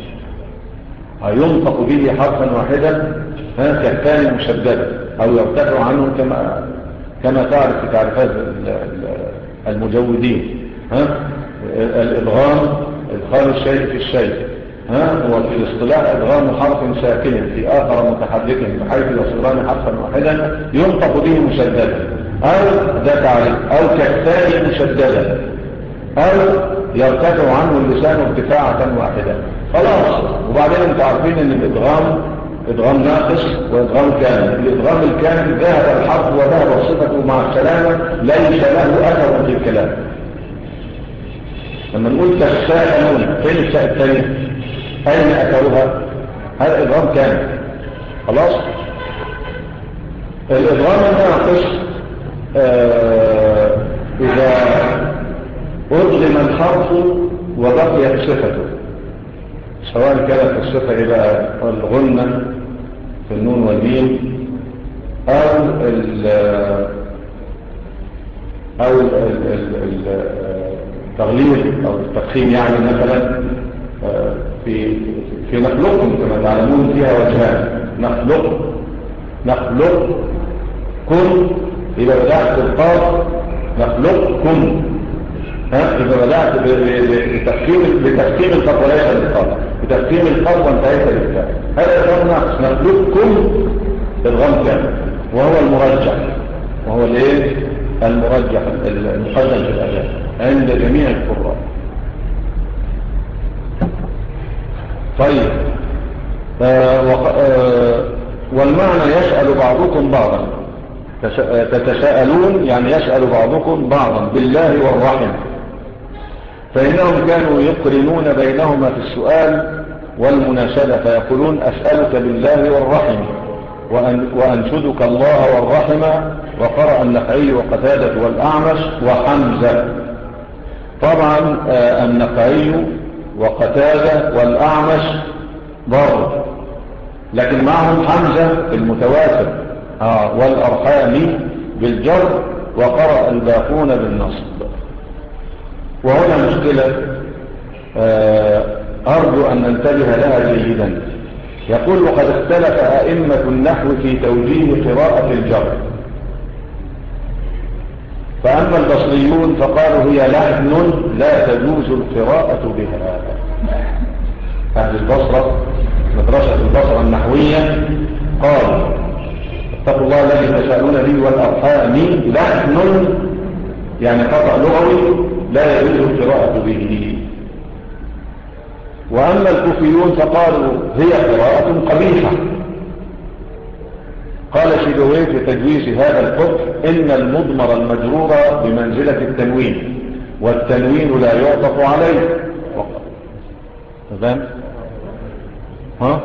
ينطق به حرفا واحدا كالثاني مشددا، أو يرتفع عنه كما كما تعرف في تعريفات المجودين. ها الإدغام إدخال الشيء في الشيء، ها هو في الاصطلاح إدغام حرف ساكن في آخر متحرك بحيث يصيران حرفا واحدا ينطق به مشددا، أو ده تعريف، أو كالثاني مشددا، أو يرتفع عنه اللسان ارتفاعة واحدة خلاص. وبعدين انتوا عارفين ان الادغام ادغام ناقص وادغام كامل. الادغام الكامل ذهب الحرف وذهب الصفة مع السلامة، ليس له اثر في الكلام. لما نقول تساءلون فين الساء الثانية؟ اين اثرها؟ هذا ادغام كامل خلاص. الادغام الناقص آه اذا ادغم الحرف وبقيت صفته، سواء كانت الصفة إلى الغنة في النون والميم أو ال أو التغليظ أو التفخيم، يعني مثلا في في نخلقكم كما تعلمون فيها وجهان، نخلق نخلقكم إذا بدأت بالقاف، نخلقكم ها إذا بدأت بتفخيم بتفخيم القاف وليس بالقاف، بتفخيم القاف وانتهيت بالكاف، هذا إدغام ناقص. نخلقكم إدغام كامل وهو المرجح، وهو الايه المرجح المقدم في الأداء عند جميع القراء. طيب آه آه والمعنى يسأل بعضكم بعضا، تتساءلون يعني يسأل بعضكم بعضا بالله والرحم، فإنهم كانوا يقرنون بينهما في السؤال والمناشدة، فيقولون أسألك بالله والرحم وأنشدك الله والرحم. وقرأ النخعي وقتادة والأعمش وحمزة. طبعا النخعي وقتادة والأعمش ضر، لكن معهم حمزة المتواتر آه والأرحام بالجر، وقرأ الباقون بالنصب. وهنا مشكلة آه أرجو أن ننتبه لها جيدا. يقول وقد اختلف أئمة النحو في توجيه قراءة الجر، فأما البصريون فقالوا هي لحن لا تجوز القراءة بها. أهل البصرة مدرسة البصرة النحوية قالوا اتقوا الله الذي تسألون به والأرحام لحن يعني خطأ لغوي لا يجوز القراءة به. وأما الكوفيون فقالوا هي قراءة قبيحة. قال شيبويه في تجويز هذا القبح إن المضمر المجرور بمنزلة التنوين، والتنوين لا يعطف عليه. تمام؟ ها؟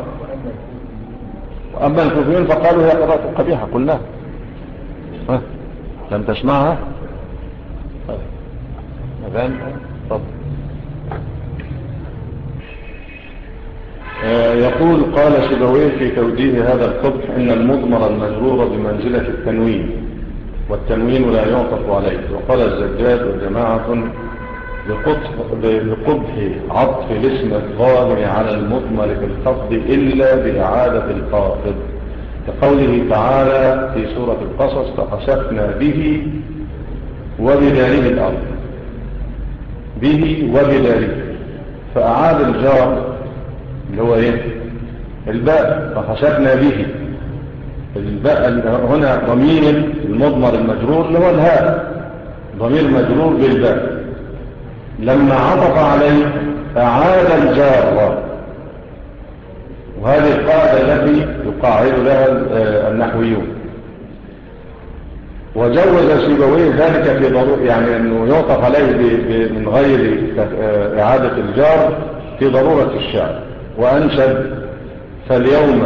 وأما الكوفيون فقالوا هي قراءة قبيحة قلنا. ها؟ لم تسمعها؟ تمام؟ طب يقول قال شيبويه في توجيه هذا القبح إن المضمر المجرور بمنزلة التنوين، والتنوين لا يعطف عليه. وقال الزجاج وجماعة بقبح عطف الاسم الظاهر على المضمر في الخفض إلا بإعادة الخافض، كقوله تعالى في سورة القصص فخسفنا به وبداره الأرض، به وبداره، فأعاد الجار اللي هو ايه الباء، فخسفنا به. الباء هنا ضمير المضمر المجرور اللي هو الهاء، ضمير مجرور بالباء، لما عطف عليه أعاد الجار. وهذه القاعدة التي يقاعد لها النحويون. وجوز سيبويه ذلك في ضرورة، يعني أنه يعطف عليه من غير إعادة الجار في ضرورة الشعر. وأنشد فاليوم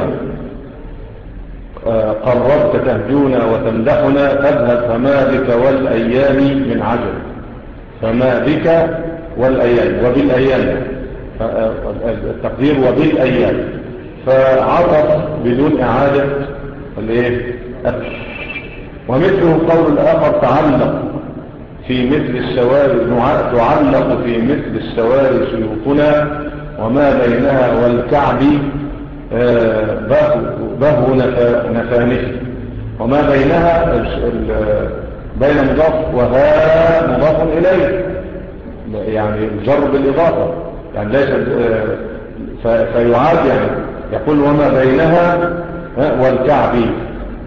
قربت تهجونا وتمدحنا فاذهب فما بك والأيام من عجل، فما بك والأيام وبالأيام، التقدير وبالأيام، فعطف بدون إعادة الايه. ومثله قول الآخر تعلق في مثل السواري تعلق في مثل السواري سيوفنا وما بينها والكعب بهو نفانه، وما بينها بين مضاف وها مضاف إليه، يعني الجر بالإضافة، يعني ليس فيعاد، يعني يقول وما بينها والكعب،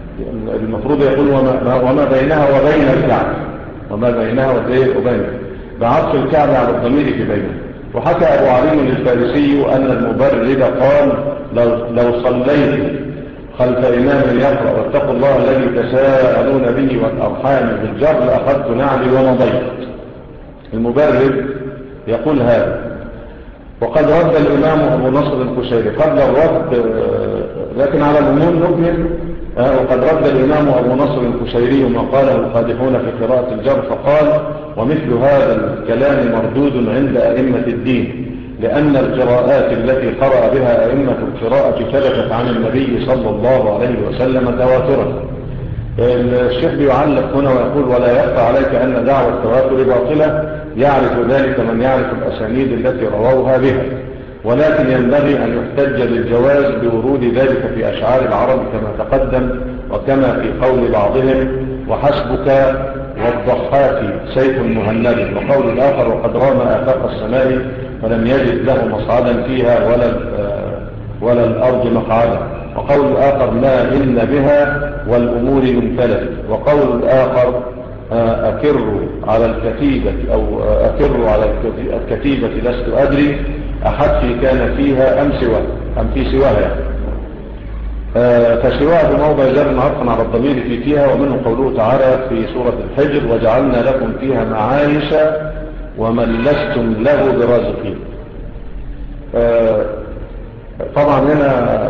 المفروض يقول وما, وما بينها وبين الكعب، وما بينها وبين. بعطف الكعب على الضمير في بينه. وحكى أبو علي الفارسي أن المبرد قال لو, لو صليت خلف إمام يقرأ واتقوا الله الذي تساءلون به والأرحام بالجر لأخذت نعلي ومضيت. المبرد يقول هذا. وقد رد الإمام أبو نصر القشيري قبل الرد، لكن على العموم نكمل. وقد رد الإمام أبو نصر القشيري ما قاله القادحون في قراءة الجر فقال: ومثل هذا الكلام مردود عند أئمة الدين، لأن القراءات التي قرأ بها أئمة القراءة ثبتت عن النبي صلى الله عليه وسلم تواترا. الشيخ بيعلق هنا ويقول: ولا يخفى عليك أن دعوة التواتر باطلة، يعرف ذلك من يعرف الأسانيد التي رووها بها، ولكن ينبغي أن يحتج بالجواز بورود ذلك في أشعار العرب كما تقدم، وكما في قول بعضهم: وحسبك والضحاك سيف مهند، وقول الآخر: وقد رام آفاق السماء فلم يجد له مصعدا فيها ولا, ولا الأرض مقعدا، وقول الآخر: ما إن بها والأمور ممتلئة، وقول الآخر: أكر على الكتيبة أو أكر على الكتيبة لست أدري أحد كان فيها أم سواه أم في سواها. فسواها بموضع جر عطفا على الضمير في فيها، ومنه قوله تعالى في سورة الحجر: وجعلنا لكم فيها معايش ومن لستم له برازقين. طبعا هنا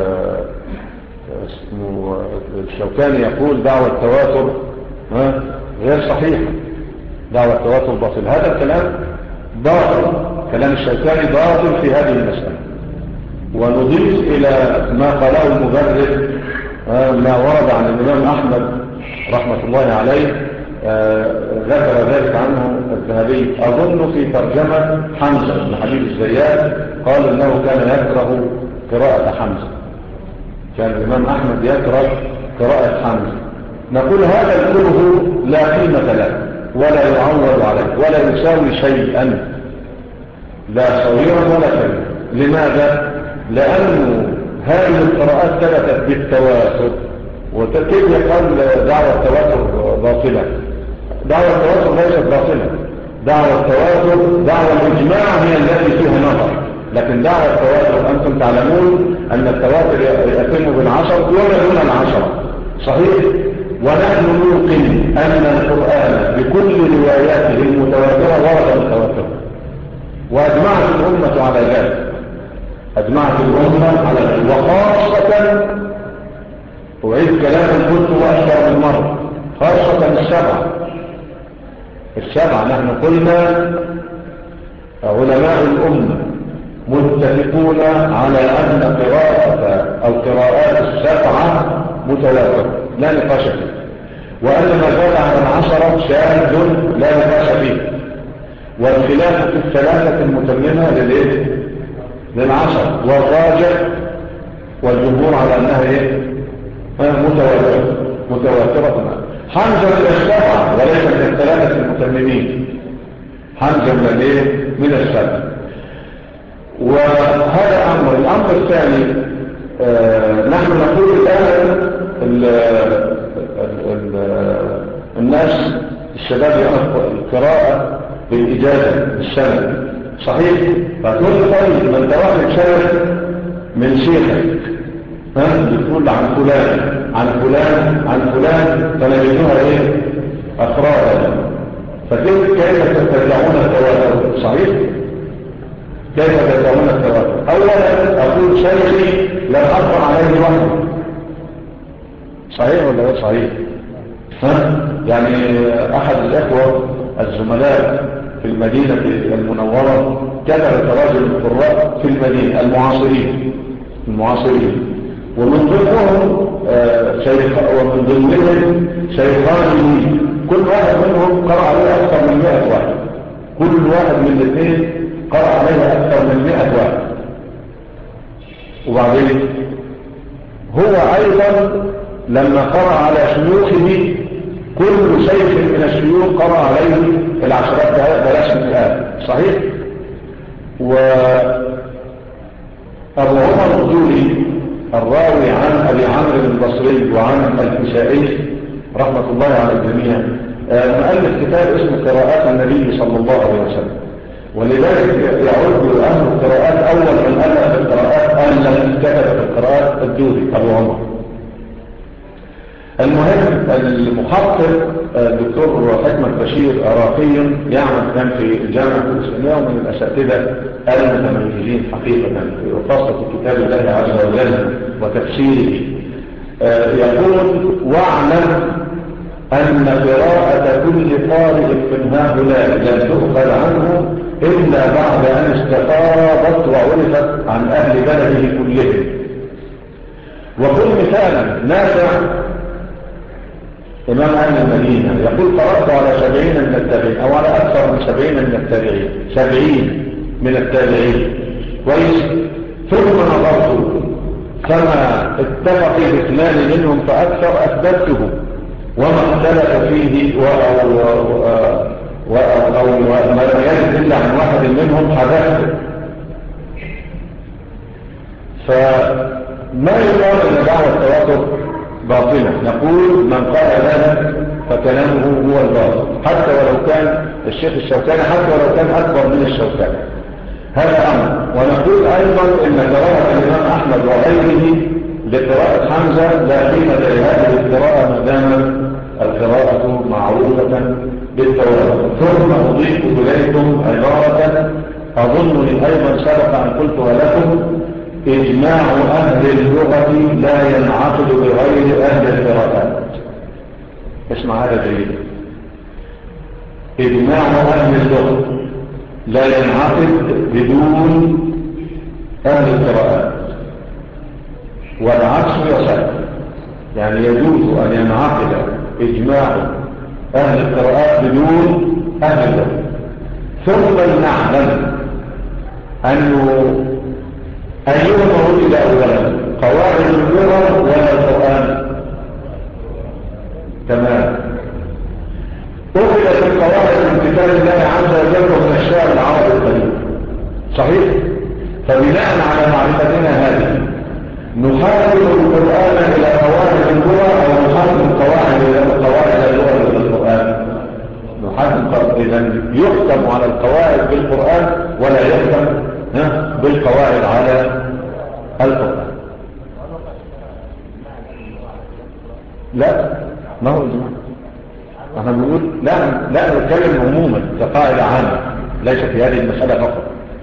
الشوكاني يقول دعوة التواتر غير صحيحة، دعوة التواتر باطل. هذا الكلام باطل، كلام الشوكاني باطل في هذه المسألة. ونضيف إلى ما قاله المبرد ما ورد عن الإمام أحمد رحمة الله عليه، ذكر ذلك عنه الذهبي أظن في ترجمة حمزة بن حبيب الزيات، قال إنه كان يكره قراءة حمزة، كان الإمام أحمد يكره قراءة حمزة. نقول هذا الكره لا قيمة له ولا يعول عليه ولا يساوي شيئا، لا صغيرا ولا كبيرا. لماذا؟ لأن هذه القراءات ثبتت بالتواتر. وكيف يقال دعوة التواتر باطلة؟ دعوة التواتر ليست باطلة، دعوة التواتر دعوة الإجماع هي التي فيها نظر، لكن دعوة التواتر أنتم تعلمون أن التواتر يتم بالعشر ولا دون العشرة، صحيح؟ ونحن نوقن أن القرآن بكل رواياته المتواترة ورد متواترة، وأجمعت الأمة على ذلك، أجمعت الأمة على ذلك. وخاصة أعيد كلام قلت وأكثر من مرة، خاصة السبعة السبعة نحن قلنا علماء الأمة متفقون على أن قراءة أو قراءات السبعة متواترة لا نقاش فيه، وأن ما زاد عن العشرة شاذ لا نقاش فيه، والخلاف في الثلاثة المتممة للإيه؟ للعشرة، والراجح والجمهور على أنها إيه؟ متواترة متواترة. حمزة من السبعة وليس من الثلاثة المتممين، حمزة من الإيه؟ من السبعة. وهذا أمر. الأمر الثاني، آه نحن نقول الآن ال ال ال الناس الشباب يعرفوا القراءة بالإجازة بالسند، صحيح؟ فتقول طيب ما انت واحد شايف من شيخك ها بتقول عن فلان عن فلان عن فلان فنجدوها ايه؟ أفرادا. فكيف كيف تتبعون التواتر؟ صحيح؟ كيف تتبعون التواتر؟ أولا أقول شيخي لم أقرأ عليه وحده، صحيح ولا غير صحيح؟ ها؟ يعني أحد الإخوة الزملاء في المدينة المنورة كتب تراجم القراء في المدينة المعاصرين المعاصرين ومن ضمنهم شيخ ومن ضمنهم شيخان، كل واحد منهم قرأ عليه أكثر من مئة واحد، كل واحد من الاثنين قرأ عليه أكثر من مئة واحد. وبعدين هو أيضا لما قرأ على شيوخه كل شيخ من الشيوخ قرأ عليه العشرات بلاش مئات، صحيح؟ وأبو عمر الدولي الراوي عن أبي عمرو البصري وعن الكسائي رحمة الله على الجميع مؤلف كتاب اسمه قراءات النبي صلى الله عليه وسلم، ولذلك يعد أهل القراءات أول من ألف القراءات التي كتب القراءات الدوري أبو عمر. المهم المحقق الدكتور حكمة بشير عراقي يعمل كان في الجامعة الإسلامية ومن الأساتذة المتميزين حقيقة وخاصة في كتاب الله عز وجل وتفسيره. يقول: واعلم أن قراءة كل قارئ من هؤلاء لم تؤخذ عنه إلا بعد أن استفاضت وعرفت عن أهل بلده كلهم. وكل مثالا نافع إمام أهل المدينة يقول: قرأت على سبعين من التابعين أو على أكثر من سبعين من التابعين سبعين من التابعين كويس، ثم نظرت فما اتفق باثنان منهم فأكثر أثبته، وما اختلف فيه أو, أو, أو ما لم يجد إلا عن واحد منهم حدثته. فما يقال أن دعوة التواتر باطلة؟ نقول: من قال ذلك فكلامه هو الباطل، حتى ولو كان الشيخ الشوكاني، حتى ولو كان أكبر من الشوكاني. هذا أمر. ونقول أيضا إن قراءة الإمام أحمد وغيره لقراءة حمزة لا قيمة لهذه القراءة ما دام القراءة معروفة بالتواتر. ثم أضيف إليكم عبارة أظنني أيضا سبق أن قلتها لكم: إجماع أهل اللغة لا ينعقد بغير أهل القراءات. اسمع هذا جيدا: إجماع أهل اللغة لا ينعقد بدون أهل القراءات، والعكس يصح. يعني يجوز أن ينعقد إجماع أهل القراءات بدون أهل اللغة. ثم نعلم أنه أيهما وجد أولا، قواعد اللغة ولا القرآن؟ تمام. أخذت القواعد من كتاب الله عز وجل ومن الشعر العربي القديم، صحيح؟ فبناء على معرفتنا هذه نحاول القرآن إلى قواعد اللغة أو نحاول القواعد إلى قواعد اللغة إلى القرآن؟ نحاول. إذا يختم على القواعد بالقرآن ولا يختم بالقواعد على القرآن. لا، ما هو الجماعة. احنا بنقول لا لا نتكلم عموما كقاعدة عامة، ليس في هذه المسألة فقط.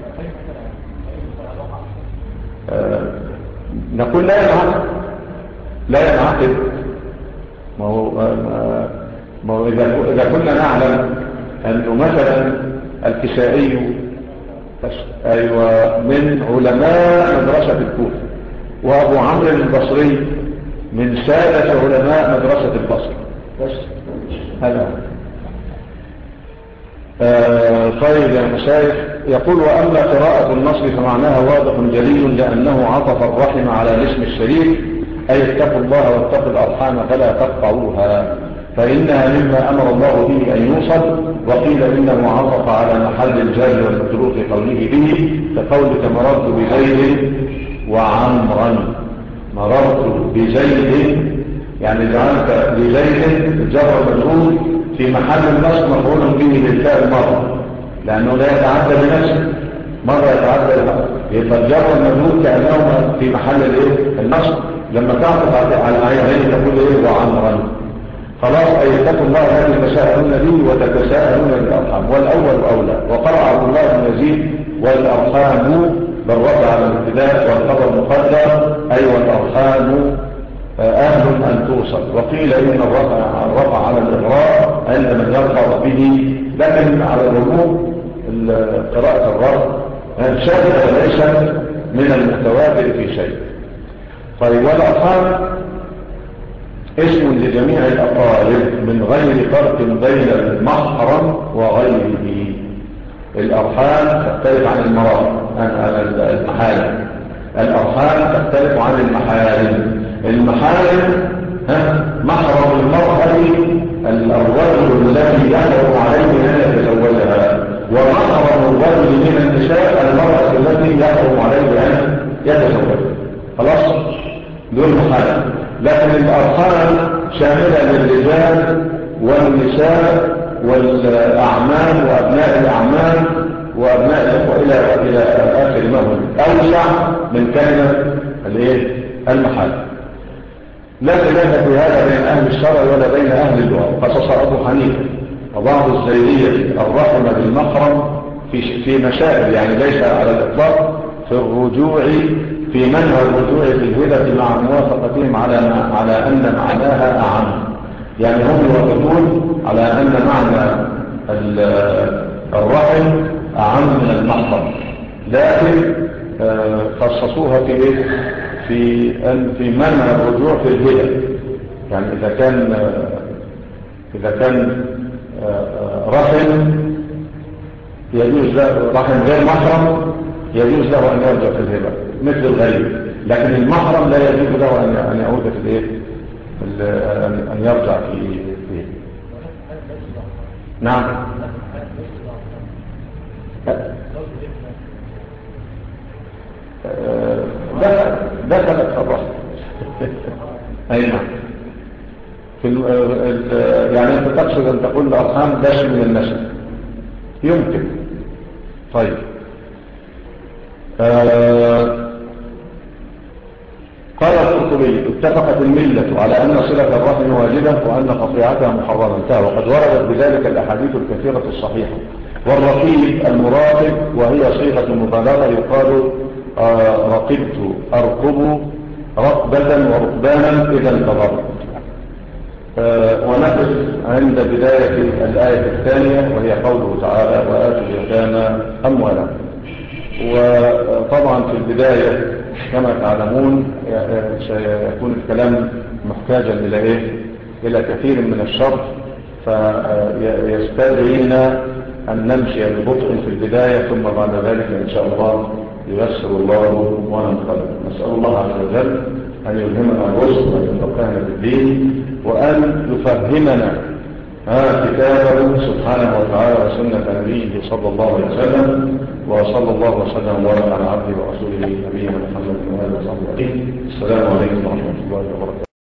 آه نقول لا ينعقد لا ينعقد ما هو ما هو إذا إذا كنا نعلم أنه مثلا الكسائي أيوة من علماء مدرسة الكوفة، وأبو عمرو البصري من سادة علماء مدرسة البصر، بس هذا. آه طيب يا مشايخ، يقول: وأما قراءة النصر فمعناها واضح جليل، لأنه عطف الرحم على الاسم الشريف، أي اتقوا الله واتقوا الأرحام فلا تقطعوها، فإنها مما أمر الله به أن يوصل. وقيل إنه عطف على محل الجار والمجرور في قوله به، كقولك مررت بزيد وعمرا. مررت بزيد يعني جعلت لزيد الجر والمجرور في محل النصب مفعول به بالفعل مرة، لأنه لا يتعدى بنفسه، مرة يتعدى بنفسه، يبقى الجر والمجرور كأنهما في محل النصب. لما تعطف على عينين تقول إيه؟ وعمرا. خلاص، أي اتقوا الله الذي تساءلون به وتتساءلون بالأرحام، والأول أولى. وقرأ عبد الله بن يزيد: والأرحام بالرفع على الابتداء والخبر مقدر، أي والأرحام أهل أن توصل. وقيل إن الرفع, الرفع على الإغراء عند من يرفع به، لكن على العموم قراءة الرفع شاذة وليس من المتواتر في شيء. طيب، والأرحام اسم لجميع الأقارب من غير فرق بين المحرم وغيره. الأرحام تختلف عن المرأة عن المحارم، الأرحام تختلف عن المحارم. المحارم محرم المرأة الرجل الذي يحرم عليه أن يتزوجها، ومحرم الرجل من النساء المرأة التي يحرم عليه أن يتزوجها. خلاص، دول محارم. لكن الأرحام شاملة للرجال والنساء والأعمال وأبناء الأعمال وأبناء الأخوة إلى إلى آخر ما هو أوسع من كلمة الإيه؟ المحال. لا خلاف في هذا بين أهل الشرع ولا بين أهل اللغة. خصص أبو حنيفة وبعض الزيدية الرحم بالمحرم في في مسائل يعني ليس على الإطلاق في الرجوع في منع الرجوع في الهبة مع موافقتهم على على أن معناها أعم. يعني هم يوافقون على أن معنى الرحم أعم من المحرم، لكن خصصوها في إيه؟ في أن في منع الرجوع في الهبة. يعني إذا كان إذا كان رحم يجوز له رحم غير محرم يجوز له أن يرجع في الهبة مثل الغريب، لكن المحرم لا يجوز له أن يعود في الإيه؟ أن يرجع في فيه. نعم. دخلت في الرحم. أي نعم. في يعني أنت تقصد أن تقول الأرحام داخل من النسل يمكن. طيب آه قال القرطبي اتفقت الملة على أن صلة الرحم واجبة وأن قطيعتها محرمة، وقد وردت بذلك الأحاديث الكثيرة الصحيحة. والرقيب المرافق وهي صيغة مبالغة يقال آه رقبت أرقب رقبة وركبانا إذا انتظرت. آه ونقف عند بداية الآية الثانية وهي قوله تعالى وآتوا اليتامى أموالهم. وطبعا في البداية كما تعلمون سيكون الكلام محتاجا إلى إيه؟ إلى كثير من الشرح، فيستدعينا أن نمشي ببطء في البداية ثم بعد ذلك إن شاء الله ييسر الله وننقلب. نسأل الله عز وجل أن يلهمنا الرشد وأن يفقهنا في الدين وأن يفهمنا كتابه سبحانه وتعالى وسنة نبيه صلى الله عليه وسلم. وصلى الله وسلم وبارك على عبده ورسوله نبينا محمد وآله وصحبه أجمعين. السلام عليكم ورحمة الله وبركاته.